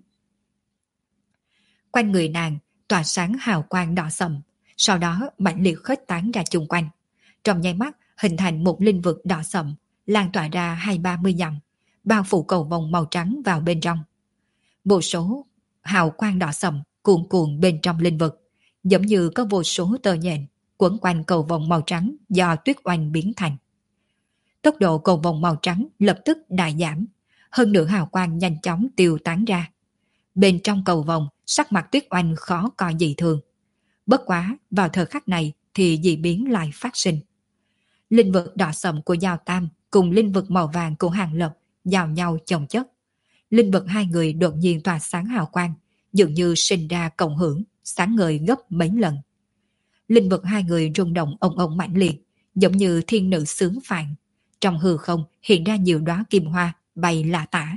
Quanh người nàng tỏa sáng hào quang đỏ sậm, sau đó mãnh liệt khuếch tán ra chung quanh. Trong nháy mắt hình thành một linh vực đỏ sậm, lan tỏa ra 20-30 dặm, bao phủ cầu vồng màu trắng vào bên trong. Vô số hào quang đỏ sậm cuồn cuộn bên trong linh vực, giống như có vô số tơ nhện quấn quanh cầu vồng màu trắng do Tuyết Oanh biến thành. Tốc độ cầu vồng màu trắng lập tức đại giảm, hơn nữa hào quang nhanh chóng tiêu tán ra. Bên trong cầu vồng, sắc mặt Tuyết Oanh khó coi dị thường. Bất quá, vào thời khắc này thì dị biến lại phát sinh. Linh vực đỏ sậm của Giao Tam cùng linh vực màu vàng của Hàng Lập giao nhau chồng chất. Linh vực hai người đột nhiên tỏa sáng hào quang, dường như sinh ra cộng hưởng, sáng ngời gấp mấy lần. Linh vực hai người rung động ong ong mãnh liệt, giống như thiên nữ sướng phạn. Trong hư không hiện ra nhiều đóa kim hoa bay lả tả.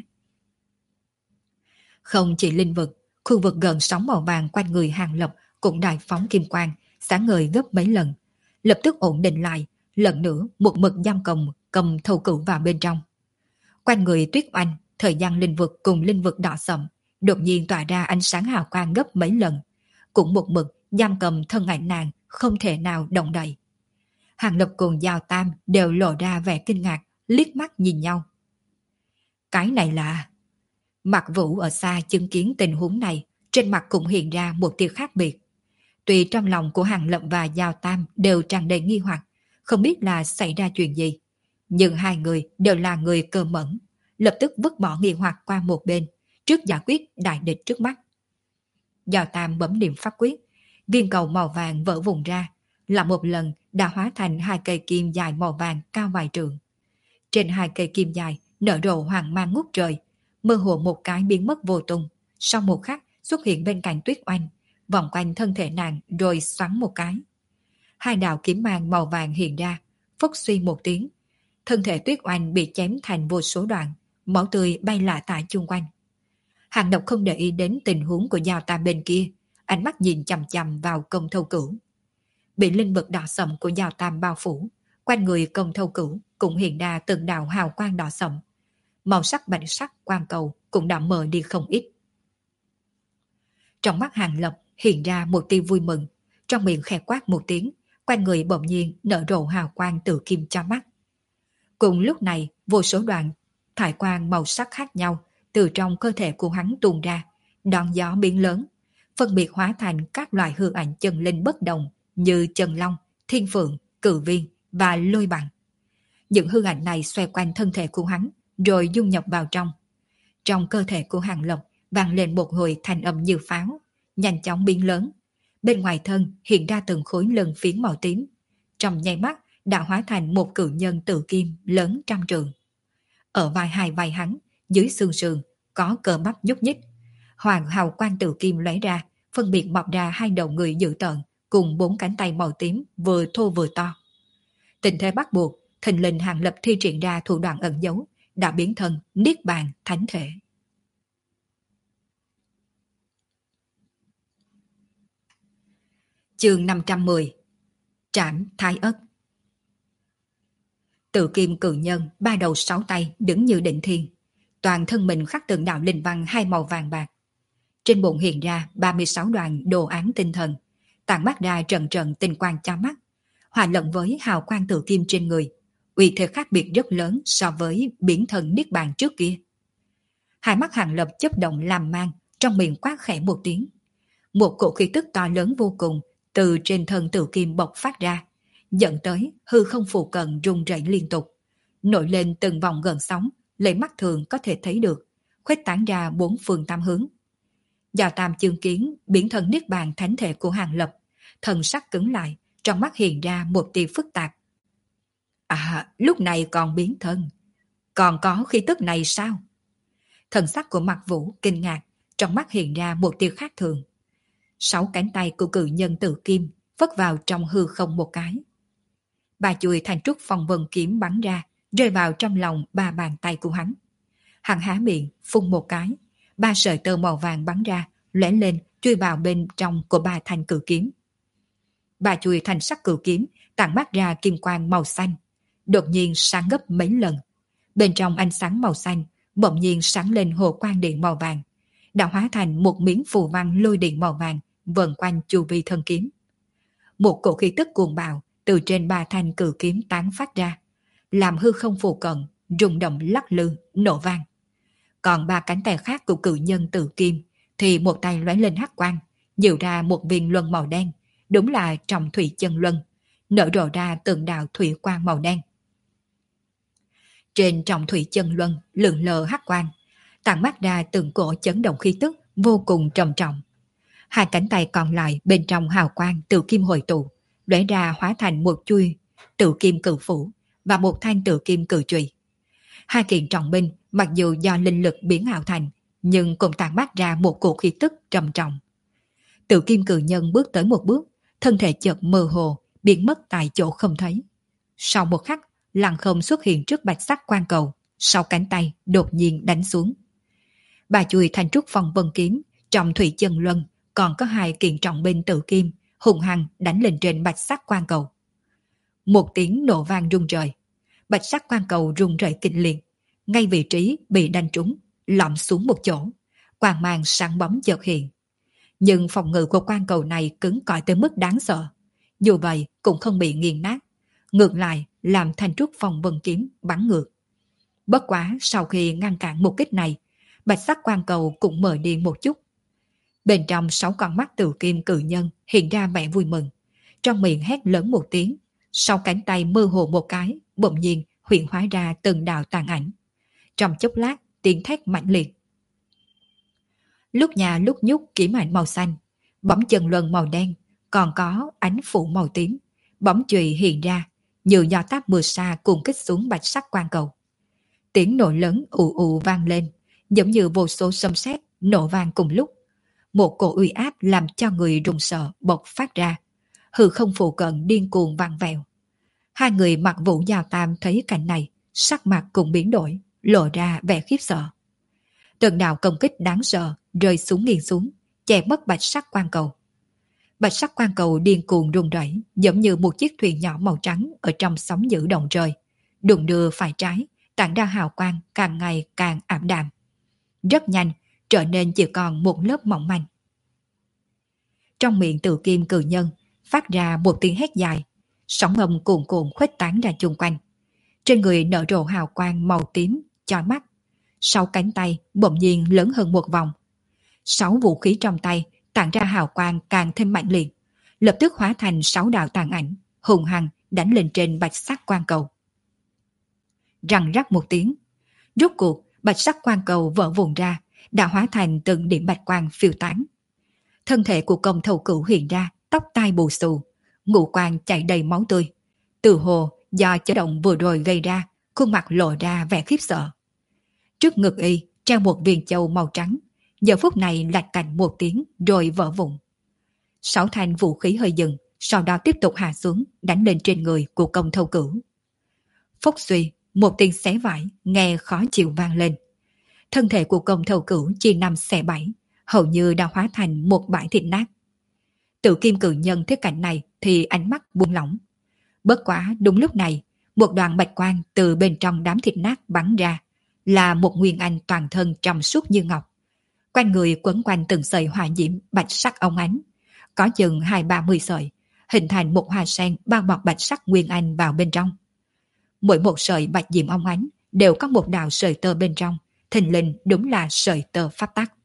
Không chỉ linh vực, khu vực gần sóng màu vàng quanh người Hàng Lập cũng đại phóng kim quang, sáng ngời gấp mấy lần, lập tức ổn định lại, lần nữa một mực giam cầm thâu cửu vào bên trong. Quanh người Tuyết Oanh, thời gian linh vực cùng linh vực đỏ sậm đột nhiên tỏa ra ánh sáng hào quang gấp mấy lần, cũng một mực giam cầm thân ảnh nàng không thể nào động đậy. Hàng Lập cùng Giao Tam đều lộ ra vẻ kinh ngạc, liếc mắt nhìn nhau. Cái này là... Mạc Vũ ở xa chứng kiến tình huống này, trên mặt cũng hiện ra một tia khác biệt. Tuy trong lòng của Hàng Lập và Giao Tam đều tràn đầy nghi hoặc, không biết là xảy ra chuyện gì, nhưng hai người đều là người cơ mẫn, lập tức vứt bỏ nghi hoặc qua một bên, trước giải quyết đại địch trước mắt. Giao Tam bấm điểm pháp quyết, viên cầu màu vàng vỡ vụn ra, là một lần đã hóa thành hai cây kim dài màu vàng cao vài trượng. Trên hai cây kim dài nở rộ hoàng mang ngút trời, mơ hồ một cái biến mất vô tung, sau một khắc xuất hiện bên cạnh Tuyết Oanh, vòng quanh thân thể nàng rồi xoắn một cái. Hai đạo kiếm mang màu vàng hiện ra, phốc suy một tiếng, thân thể Tuyết Oanh bị chém thành vô số đoạn, máu tươi bay lả tả chung quanh. Hàng Lập không để ý đến tình huống của Giao Tam bên kia, ánh mắt nhìn chằm chằm vào Công Thâu Cửu. Bị linh vực đỏ sậm của Giao Tam bao phủ, quanh người Công Thâu Cửu cũng hiện ra từng đạo hào quang đỏ sậm. Màu sắc bạch sắc quang cầu cũng đã mờ đi không ít. Trong mắt Hàng Lập hiện ra một tia vui mừng, trong miệng khẽ quát một tiếng, quanh người bỗng nhiên nở rộ hào quang tự kim cho mắt. Cùng lúc này, vô số đoạn thải quang màu sắc khác nhau từ trong cơ thể của hắn tuôn ra, đón gió biến lớn, phân biệt hóa thành các loại hư ảnh chân linh bất đồng như Chân Long, Thiên Phượng, Cự Viên và Lôi Bằng. Những hư ảnh này xoay quanh thân thể của hắn, rồi dung nhập vào trong. Trong cơ thể của Hàng Lập vang lên một hồi thanh âm như pháo, nhanh chóng biến lớn. Bên ngoài thân hiện ra từng khối lân phiến màu tím. Trong nháy mắt đã hóa thành một cự nhân tự kim lớn trăm trượng. Ở hai vai hắn, dưới xương sườn, có cơ bắp nhúc nhích. Hoàng hào quang tự kim lóe ra, phân biệt mọc ra hai đầu người dữ tợn, cùng 4 cánh tay màu tím vừa thô vừa to. Tình thế bắt buộc, thình lình Hàng Lập thi triển ra thủ đoạn ẩn giấu, đã biến thân niết bàn thánh thể. Chương 510 Trảm Thái Ất. Tự kim cự nhân, 3 đầu 6 tay đứng như định thiên. Toàn thân mình khắc tượng đạo linh văn 2 màu vàng bạc. Trên bụng hiện ra 36 đoàn đồ án tinh thần, tản mắt ra trận trận tinh quang cho mắt, hòa lẫn với hào quang tự kim trên người, uy thế khác biệt rất lớn so với biến thần niết bàn trước kia. Hai mắt Hàng Lập chớp động làm mang, trong miệng quát khẽ một tiếng. Một cổ khí tức to lớn vô cùng từ trên thân tự kim bộc phát ra, dẫn tới hư không phụ cận rung rẩy liên tục, nổi lên từng vòng gợn sóng, lấy mắt thường có thể thấy được, khuếch tán ra 4 phương tám hướng. Giao Tam chứng kiến biến thân niết bàn thánh thể của Hàng Lập, thần sắc cứng lại, trong mắt hiện ra một tia phức tạp. À, lúc này còn biến thân, còn có khí tức này sao? Thần sắc của Mạc Vũ kinh ngạc, trong mắt hiện ra một tia khác thường. 6 cánh tay của cự nhân tự kim phất vào trong hư không một cái. 3 chuôi thành trúc phong vân kiếm bắn ra, rơi vào trong lòng 3 bàn tay của hắn. Hắn há miệng, phun một cái, 3 sợi tơ màu vàng bắn ra, lóe lên, chui vào bên trong của 3 thanh cự kiếm. 3 chuôi thành sắc cự kiếm tản mát ra kim quang màu xanh, đột nhiên sáng gấp mấy lần. Bên trong ánh sáng màu xanh, bỗng nhiên sáng lên hồ quang điện màu vàng, đã hóa thành một miếng phù văn lôi điện màu vàng vần quanh chu vi thân kiếm. Một cổ khí tức cuồng bạo từ trên 3 thanh cự kiếm tán phát ra, làm hư không phù cận rung động lắc lư, nổ vang. Còn 3 cánh tay khác của cự nhân tự kim thì một tay lóe lên hắc quang, dịu ra một viên luân màu đen, đúng là trọng thủy chân luân, nở rộ ra từng đạo thủy quang màu đen. Trên trọng thủy chân luân lượn lờ hắc quang, tản mát ra từng cổ chấn động khí tức vô cùng trầm trọng. Hai cánh tay còn lại bên trong hào quang tự kim hội tụ, lóe ra hóa thành một chuôi tự kim cự phủ và một thanh tự kim cự chùy. Hai kiện trọng binh mặc dù do linh lực biến ảo thành, nhưng cũng tản mát ra một cổ khí tức trầm trọng. Tự kim cự nhân bước tới một bước, thân thể chợt mơ hồ, biến mất tại chỗ không thấy. Sau một khắc, lặng không xuất hiện trước bạch sắc quan cầu, sau cánh tay đột nhiên đánh xuống. 3 chuôi thành trúc phong vân kiếm, trọng thủy chân luân, còn có 2 kiện trọng binh tự kim, hùng hăng đánh lên trên bạch sắc quan cầu. Một tiếng nổ vang rung trời, bạch sắc quan cầu rung rẩy kịch liệt, ngay vị trí bị đánh trúng, lõm xuống một chỗ, quang mang sáng bóng chợt hiện. Nhưng phòng ngự của quan cầu này cứng cỏi tới mức đáng sợ, dù vậy cũng không bị nghiền nát, ngược lại làm thanh trúc phong vân kiếm bắn ngược. Bất quá sau khi ngăn cản một kích này, bạch sắc quan cầu cũng mở đi một chút. Bên trong 6 con mắt tự kim cự nhân hiện ra vẻ vui mừng, trong miệng hét lớn một tiếng, sau cánh tay mơ hồ một cái, bỗng nhiên hiện hóa ra từng đạo tàn ảnh. Trong chốc lát, tiếng thét mãnh liệt. Lúc nhà lúc nhúc kiếm ảnh màu xanh, bóng chân luân màu đen, còn có ánh phủ màu tím, bóng chùy hiện ra, như gió táp mưa xa cùng kích xuống bạch sắc quan cầu. Tiếng nổ lớn ù ù vang lên, giống như vô số sấm sét nổ vang cùng lúc. Một cổ uy áp làm cho người run sợ bộc phát ra, hư không phụ cận điên cuồng vang vẹo. Hai người mặc Vũ Giao Tam thấy cảnh này, sắc mặt cũng biến đổi, lộ ra vẻ khiếp sợ. Từng đạo công kích đáng sợ rơi xuống nghiêng xuống, che mất bạch sắc quan cầu. Bạch sắc quan cầu điên cuồng rung rẩy, giống như một chiếc thuyền nhỏ màu trắng ở trong sóng dữ động trời, đụng đưa phải trái, tản ra hào quang càng ngày càng ảm đạm. Rất nhanh, trở nên chỉ còn một lớp mỏng manh. Trong miệng Tự Kim cự nhân phát ra một tiếng hét dài, sóng âm cuồn cuộn khuếch tán ra chung quanh. Trên người nở rộ hào quang màu tím chói mắt, 6 cánh tay bỗng nhiên lớn hơn một vòng. 6 vũ khí trong tay tản ra hào quang càng thêm mạnh liệt, lập tức hóa thành 6 đạo tàn ảnh, hùng hăng đánh lên trên bạch sắc quan cầu. Răng rắc một tiếng, rốt cuộc bạch sắc quan cầu vỡ vụn ra, đã hóa thành từng điểm bạch quang phiêu tán. Thân thể của Công Thầu Cửu hiện ra, tóc tai bù xù, ngũ quan chảy đầy máu tươi. Từ hồ do chấn động vừa rồi gây ra, khuôn mặt lộ ra vẻ khiếp sợ. Trước ngực y treo một viên châu màu trắng, giờ phút này lạch cạnh một tiếng rồi vỡ vụn. 6 thanh vũ khí hơi dừng, sau đó tiếp tục hạ xuống, đánh lên trên người của Công Thầu Cửu. Phốc suy, một tiếng xé vải nghe khó chịu vang lên. Thân thể của Công Thầu Cửu chia năm xẻ bảy, hầu như đã hóa thành một bãi thịt nát. Tự Kim cự nhân thấy cảnh này thì ánh mắt buông lỏng. Bất quá đúng lúc này, một đoàn bạch quang từ bên trong đám thịt nát bắn ra, là một nguyên anh toàn thân trong suốt như ngọc. Quanh người quấn quanh từng sợi hỏa diễm bạch sắc óng ánh, có chừng 20-30 sợi, hình thành một hoa sen bao bọc bạch sắc nguyên anh vào bên trong. Mỗi một sợi bạch diễm óng ánh đều có một đạo sợi tơ bên trong, thình lình đúng là sợi tơ pháp tắc.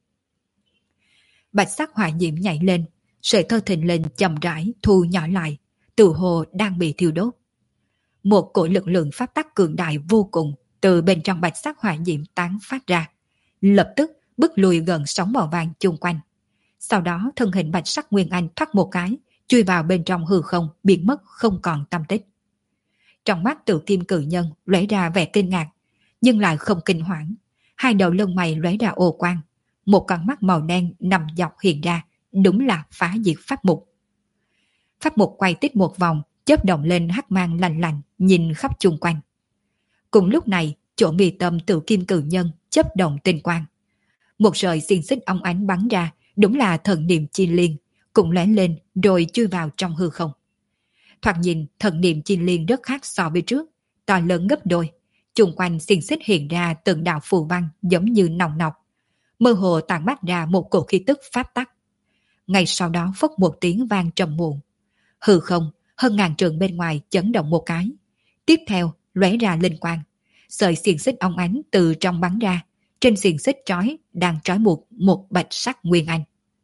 Bạch sắc hỏa diễm nhảy lên, sợi tơ thình lình chậm rãi thu nhỏ lại, tự hồ đang bị thiêu đốt. Một cỗ lực lượng pháp tắc cường đại vô cùng từ bên trong bạch sắc hỏa diễm tán phát ra, lập tức bức lùi gần sóng màu vàng chung quanh. Sau đó thân hình bạch sắc nguyên anh thoát một cái, chui vào bên trong hư không, biến mất không còn tăm tích. Trong mắt Tự Kim cự nhân lóe ra vẻ kinh ngạc, nhưng lại không kinh hoảng. Hai đầu lông mày lóe ra ô quang, một con mắt màu đen nằm dọc hiện ra, đúng là phá diệt pháp mục. Pháp mục quay tít một vòng, chớp động lên hắc mang lạnh lạnh, nhìn khắp chung quanh. Cùng lúc này, chỗ mi tâm Tự Kim cự nhân chớp động tinh quang. Một sợi xiềng xích óng ánh bắn ra, đúng là thần niệm chi liên, cũng lóe lên rồi chui vào trong hư không. Thoạt nhìn thần niệm chi liên rất khác so với trước, to lớn gấp đôi. Chung quanh xiềng xích hiện ra từng đạo phù văn giống như nòng nọc, mơ hồ tản mát ra một cổ khí tức pháp tắc. Ngay sau đó phốc một tiếng vang trầm muộn, hư không hơn ngàn trượng bên ngoài chấn động một cái. Tiếp theo lóe ra linh quang, sợi xiềng xích óng ánh từ trong bắn ra, trên xiềng xích trói đang trói buộc một bạch sắc nguyên anh.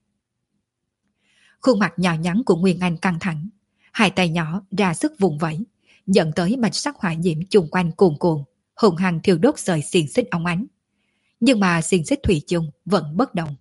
Khuôn mặt nhỏ nhắn của Nguyên Anh căng thẳng, hai tay nhỏ ra sức vùng vẫy, dẫn tới bạch sắc hỏa diễm chung quanh cuồn cuộn, hùng hăng thiêu đốt sợi xiềng xích óng ánh. Nhưng mà xiềng xích thủy chung vẫn bất động.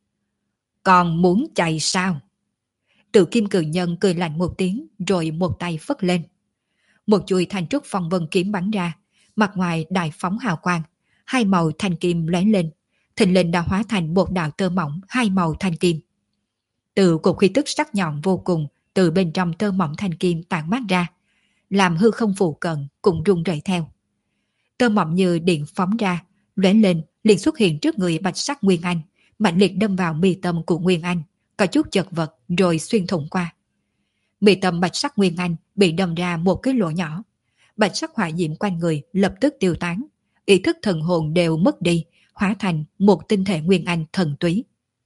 Còn muốn chạy sao? Tự Kim cự nhân cười lạnh một tiếng rồi một tay phất lên. Một chuôi thanh trúc phong vân kiếm bắn ra, mặt ngoài đại phóng hào quang, hai màu thanh kim lóe lên, thình lình đã hóa thành một đạo tơ mỏng hai màu thanh kim. Từ cục khí tức sắc nhọn vô cùng từ bên trong tơ mỏng thanh kim tản mát ra, làm hư không phụ cận cũng rung rẩy theo. Tơ mỏng như điện phóng ra, lóe lên liền xuất hiện trước người bạch sắc Nguyên Anh, mạnh liệt đâm vào mi tâm của Nguyên Anh, có chút chật vật rồi xuyên thủng qua. Mi tâm bạch sắc Nguyên Anh bị đâm ra một cái lỗ nhỏ, bạch sắc hỏa diễm quanh người lập tức tiêu tán, ý thức thần hồn đều mất đi, hóa thành một tinh thể Nguyên Anh thần túy.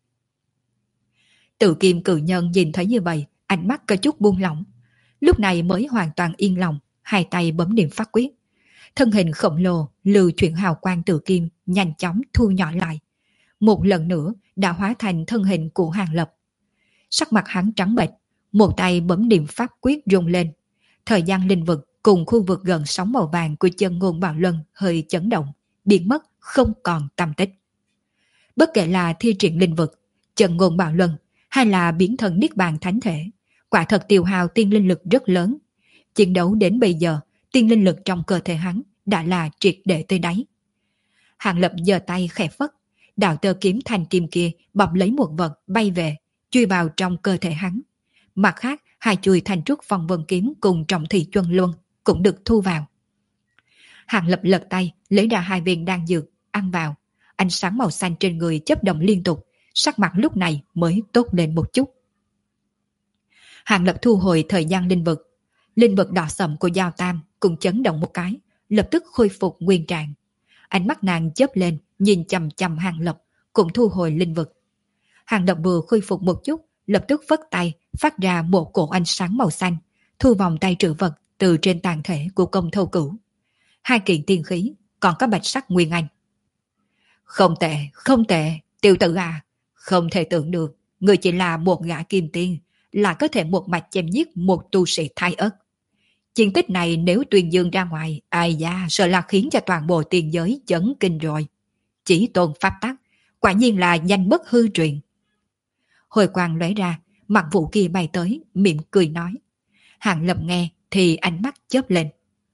Tự Kim cự nhân nhìn thấy như vậy, ánh mắt có chút buông lỏng, lúc này mới hoàn toàn yên lòng, hai tay bấm niệm pháp quyết. Thân hình khổng lồ lưu chuyển hào quang Tự Kim nhanh chóng thu nhỏ lại, một lần nữa đã hóa thành thân hình của Hàng Lập. Sắc mặt hắn trắng bệch, một tay bấm niệm pháp quyết rung lên, thời gian linh vực cùng khu vực gần sóng màu vàng của chân ngôn bạo luân hơi chấn động, biến mất không còn tăm tích. Bất kể là thi triển linh vực, chân ngôn bạo luân hay là biến thần niết bàn thánh thể, quả thật tiêu hao tiên linh lực rất lớn. Chiến đấu đến bây giờ, tiên linh lực trong cơ thể hắn đã là triệt để tới đáy. Hàng Lập giơ tay khẽ phất, đạo tơ kiếm thành kim kia bọc lấy một vật bay về, chui vào trong cơ thể hắn. Mặt khác, hai chuôi thành trúc phong vân kiếm cùng trọng thị chuân luân cũng được thu vào. Hàng Lập lật tay lấy ra hai viên đan dược, ăn vào. ánh sáng màu xanh trên người chớp động liên tục, sắc mặt lúc này mới tốt lên một chút. Hàng Lập thu hồi thời gian linh vực đỏ sậm của Giao Tam cũng chấn động một cái, lập tức khôi phục nguyên trạng. Ánh mắt nàng chớp lên, nhìn chằm chằm Hàng Lập, cũng thu hồi linh vực. Hàng Lập vừa khôi phục một chút, lập tức phất tay, phát ra một cổ ánh sáng màu xanh, thu vòng tay trữ vật từ trên tàn thể của Công Thâu Cửu. 2 kiện tiên khí, còn có bạch sắc nguyên anh. Không tệ, tiểu tử à, không thể tưởng được, người chỉ là một gã kim tiên, là có thể một mạch chém giết một tu sĩ thái ất. Chiến tích này nếu tuyên dương ra ngoài, ai da, sợ là khiến cho toàn bộ tiền giới chấn kinh rồi. Chỉ tôn pháp tắc, quả nhiên là danh bất hư truyền. Hồi quang lóe ra, mặt Vũ kia bay tới, mỉm cười nói. Hàng Lập nghe thì ánh mắt chớp lên.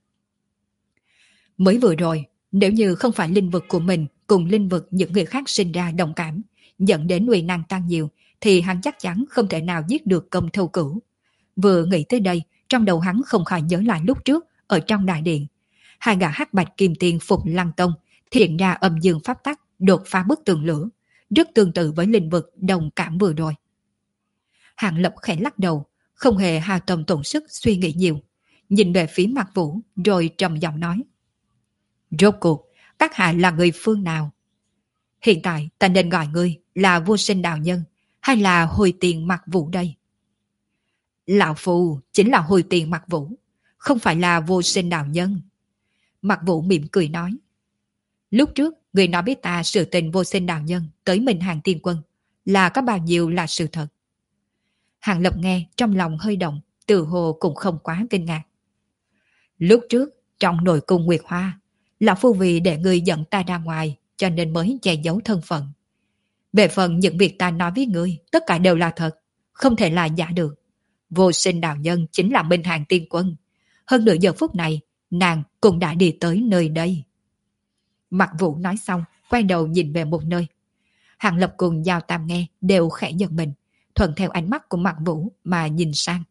Mới vừa rồi, nếu như không phải linh vực của mình cùng linh vực những người khác sinh ra đồng cảm, dẫn đến uy năng tăng nhiều, thì hắn chắc chắn không thể nào giết được Công Thâu Cửu. Vừa nghĩ tới đây, trong đầu hắn không khỏi nhớ lại lúc trước ở trong đại điện. 2 gã hắc bạch kim tiên Phục Lăng Tông hiện ra âm dương pháp tắc đột phá bức tường lửa, rất tương tự với linh vực đồng cảm vừa rồi. Hàng Lập khẽ lắc đầu, không hề hao tâm tổn sức suy nghĩ nhiều, nhìn về phía Mạc Vũ rồi trầm giọng nói. Rốt cuộc, các hạ là người phương nào? Hiện tại ta nên gọi ngươi là Vô Sinh Đạo Nhân hay là Hồi Tiền Mạc Vũ đây? Lão Phu chính là Hồi Tiền Mạc Vũ, không phải là Vô Sinh Đạo Nhân. Mạc Vũ mỉm cười nói. Lúc trước, người nói biết ta sự tình Vô Sinh Đạo Nhân tới Minh Hàng Tiên Quân là có bao nhiêu là sự thật. Hàng Lập nghe trong lòng hơi động, tự hồ cũng không quá kinh ngạc. Lúc trước, trong nội cung Nguyệt Hoa, Lão Phu vì để ngươi dẫn ta ra ngoài cho nên mới che giấu thân phận. Về phần những việc ta nói với ngươi, tất cả đều là thật, không thể là giả được. Vô Sinh Đạo Nhân chính là Minh Hàng Tiên Quân. Hơn nửa giờ phút này, nàng cũng đã đi tới nơi đây. Mạc Vũ nói xong, quay đầu nhìn về một nơi. Hàng Lập cùng Giao Tam nghe đều khẽ giật mình, thuận theo ánh mắt của Mạc Vũ mà nhìn sang.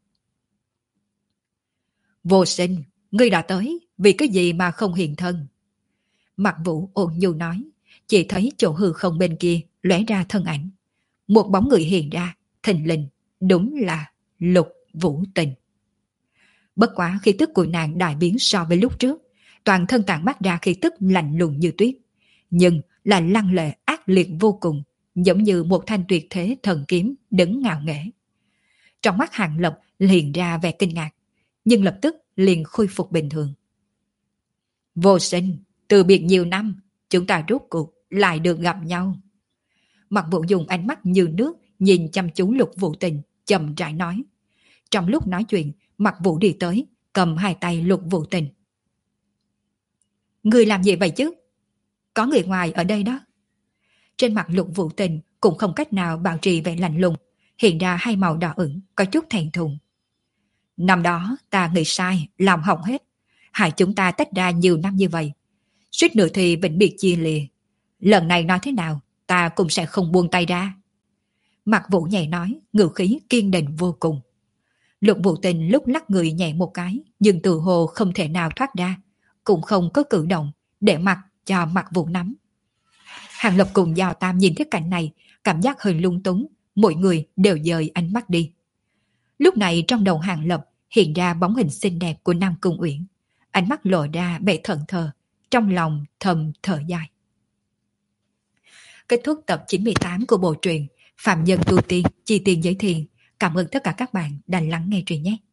Vô Sinh, ngươi đã tới, vì cái gì mà không hiện thân? Mạc Vũ ôn nhu nói, chỉ thấy chỗ hư không bên kia lóe ra thân ảnh. Một bóng người hiện ra, thình lình, đúng là Lục Vũ Tình. Bất quá khí tức của nàng đại biến so với lúc trước, toàn thân tản mát ra khí tức lạnh lùng như tuyết, nhưng là lăng lệ ác liệt vô cùng, giống như một thanh tuyệt thế thần kiếm đứng ngạo nghễ. Trong mắt Hàng Lập liền ra vẻ kinh ngạc, nhưng lập tức liền khôi phục bình thường. Vô Sinh, từ biệt nhiều năm, chúng ta rốt cuộc lại được gặp nhau. Mạc Vũ dùng ánh mắt như nước nhìn chăm chú Lục Vũ Tình, chậm rãi nói. Trong lúc nói chuyện, Mạc Vũ đi tới, cầm 2 tay Lục Vũ Tình. Người làm gì vậy chứ? Có người ngoài ở đây đó. Trên mặt Lục Vũ Tình cũng không cách nào bảo trì vẻ lạnh lùng, hiện ra 2 màu đỏ ửng, có chút thẹn thùng. Năm đó ta nghĩ sai, làm hỏng hết, hại chúng ta tách ra nhiều năm như vậy, suýt nữa thì vĩnh biệt chia lìa. Lần này nói thế nào, ta cũng sẽ không buông tay ra. Mạc Vũ nhẹ nói, ngữ khí kiên định vô cùng. Lục Vũ Tình lúc lắc người nhẹ một cái, nhưng tự hồ không thể nào thoát ra, cũng không có cử động, để mặc cho Mạc Vũ nắm. Hàng Lập cùng Giao Tam nhìn thấy cảnh này, cảm giác hơi lung túng, mỗi người đều dời ánh mắt đi. Lúc này trong đầu Hàng Lập hiện ra bóng hình xinh đẹp của Nam Cung Uyển, ánh mắt lộ ra vẻ thẫn thờ, trong lòng thầm thở dài. Kết thúc tập 98 của bộ truyện Phạm Nhân Tu Tiên, Chi Tiên Giới Thiền. Cảm ơn tất cả các bạn đã lắng nghe truyện nhé.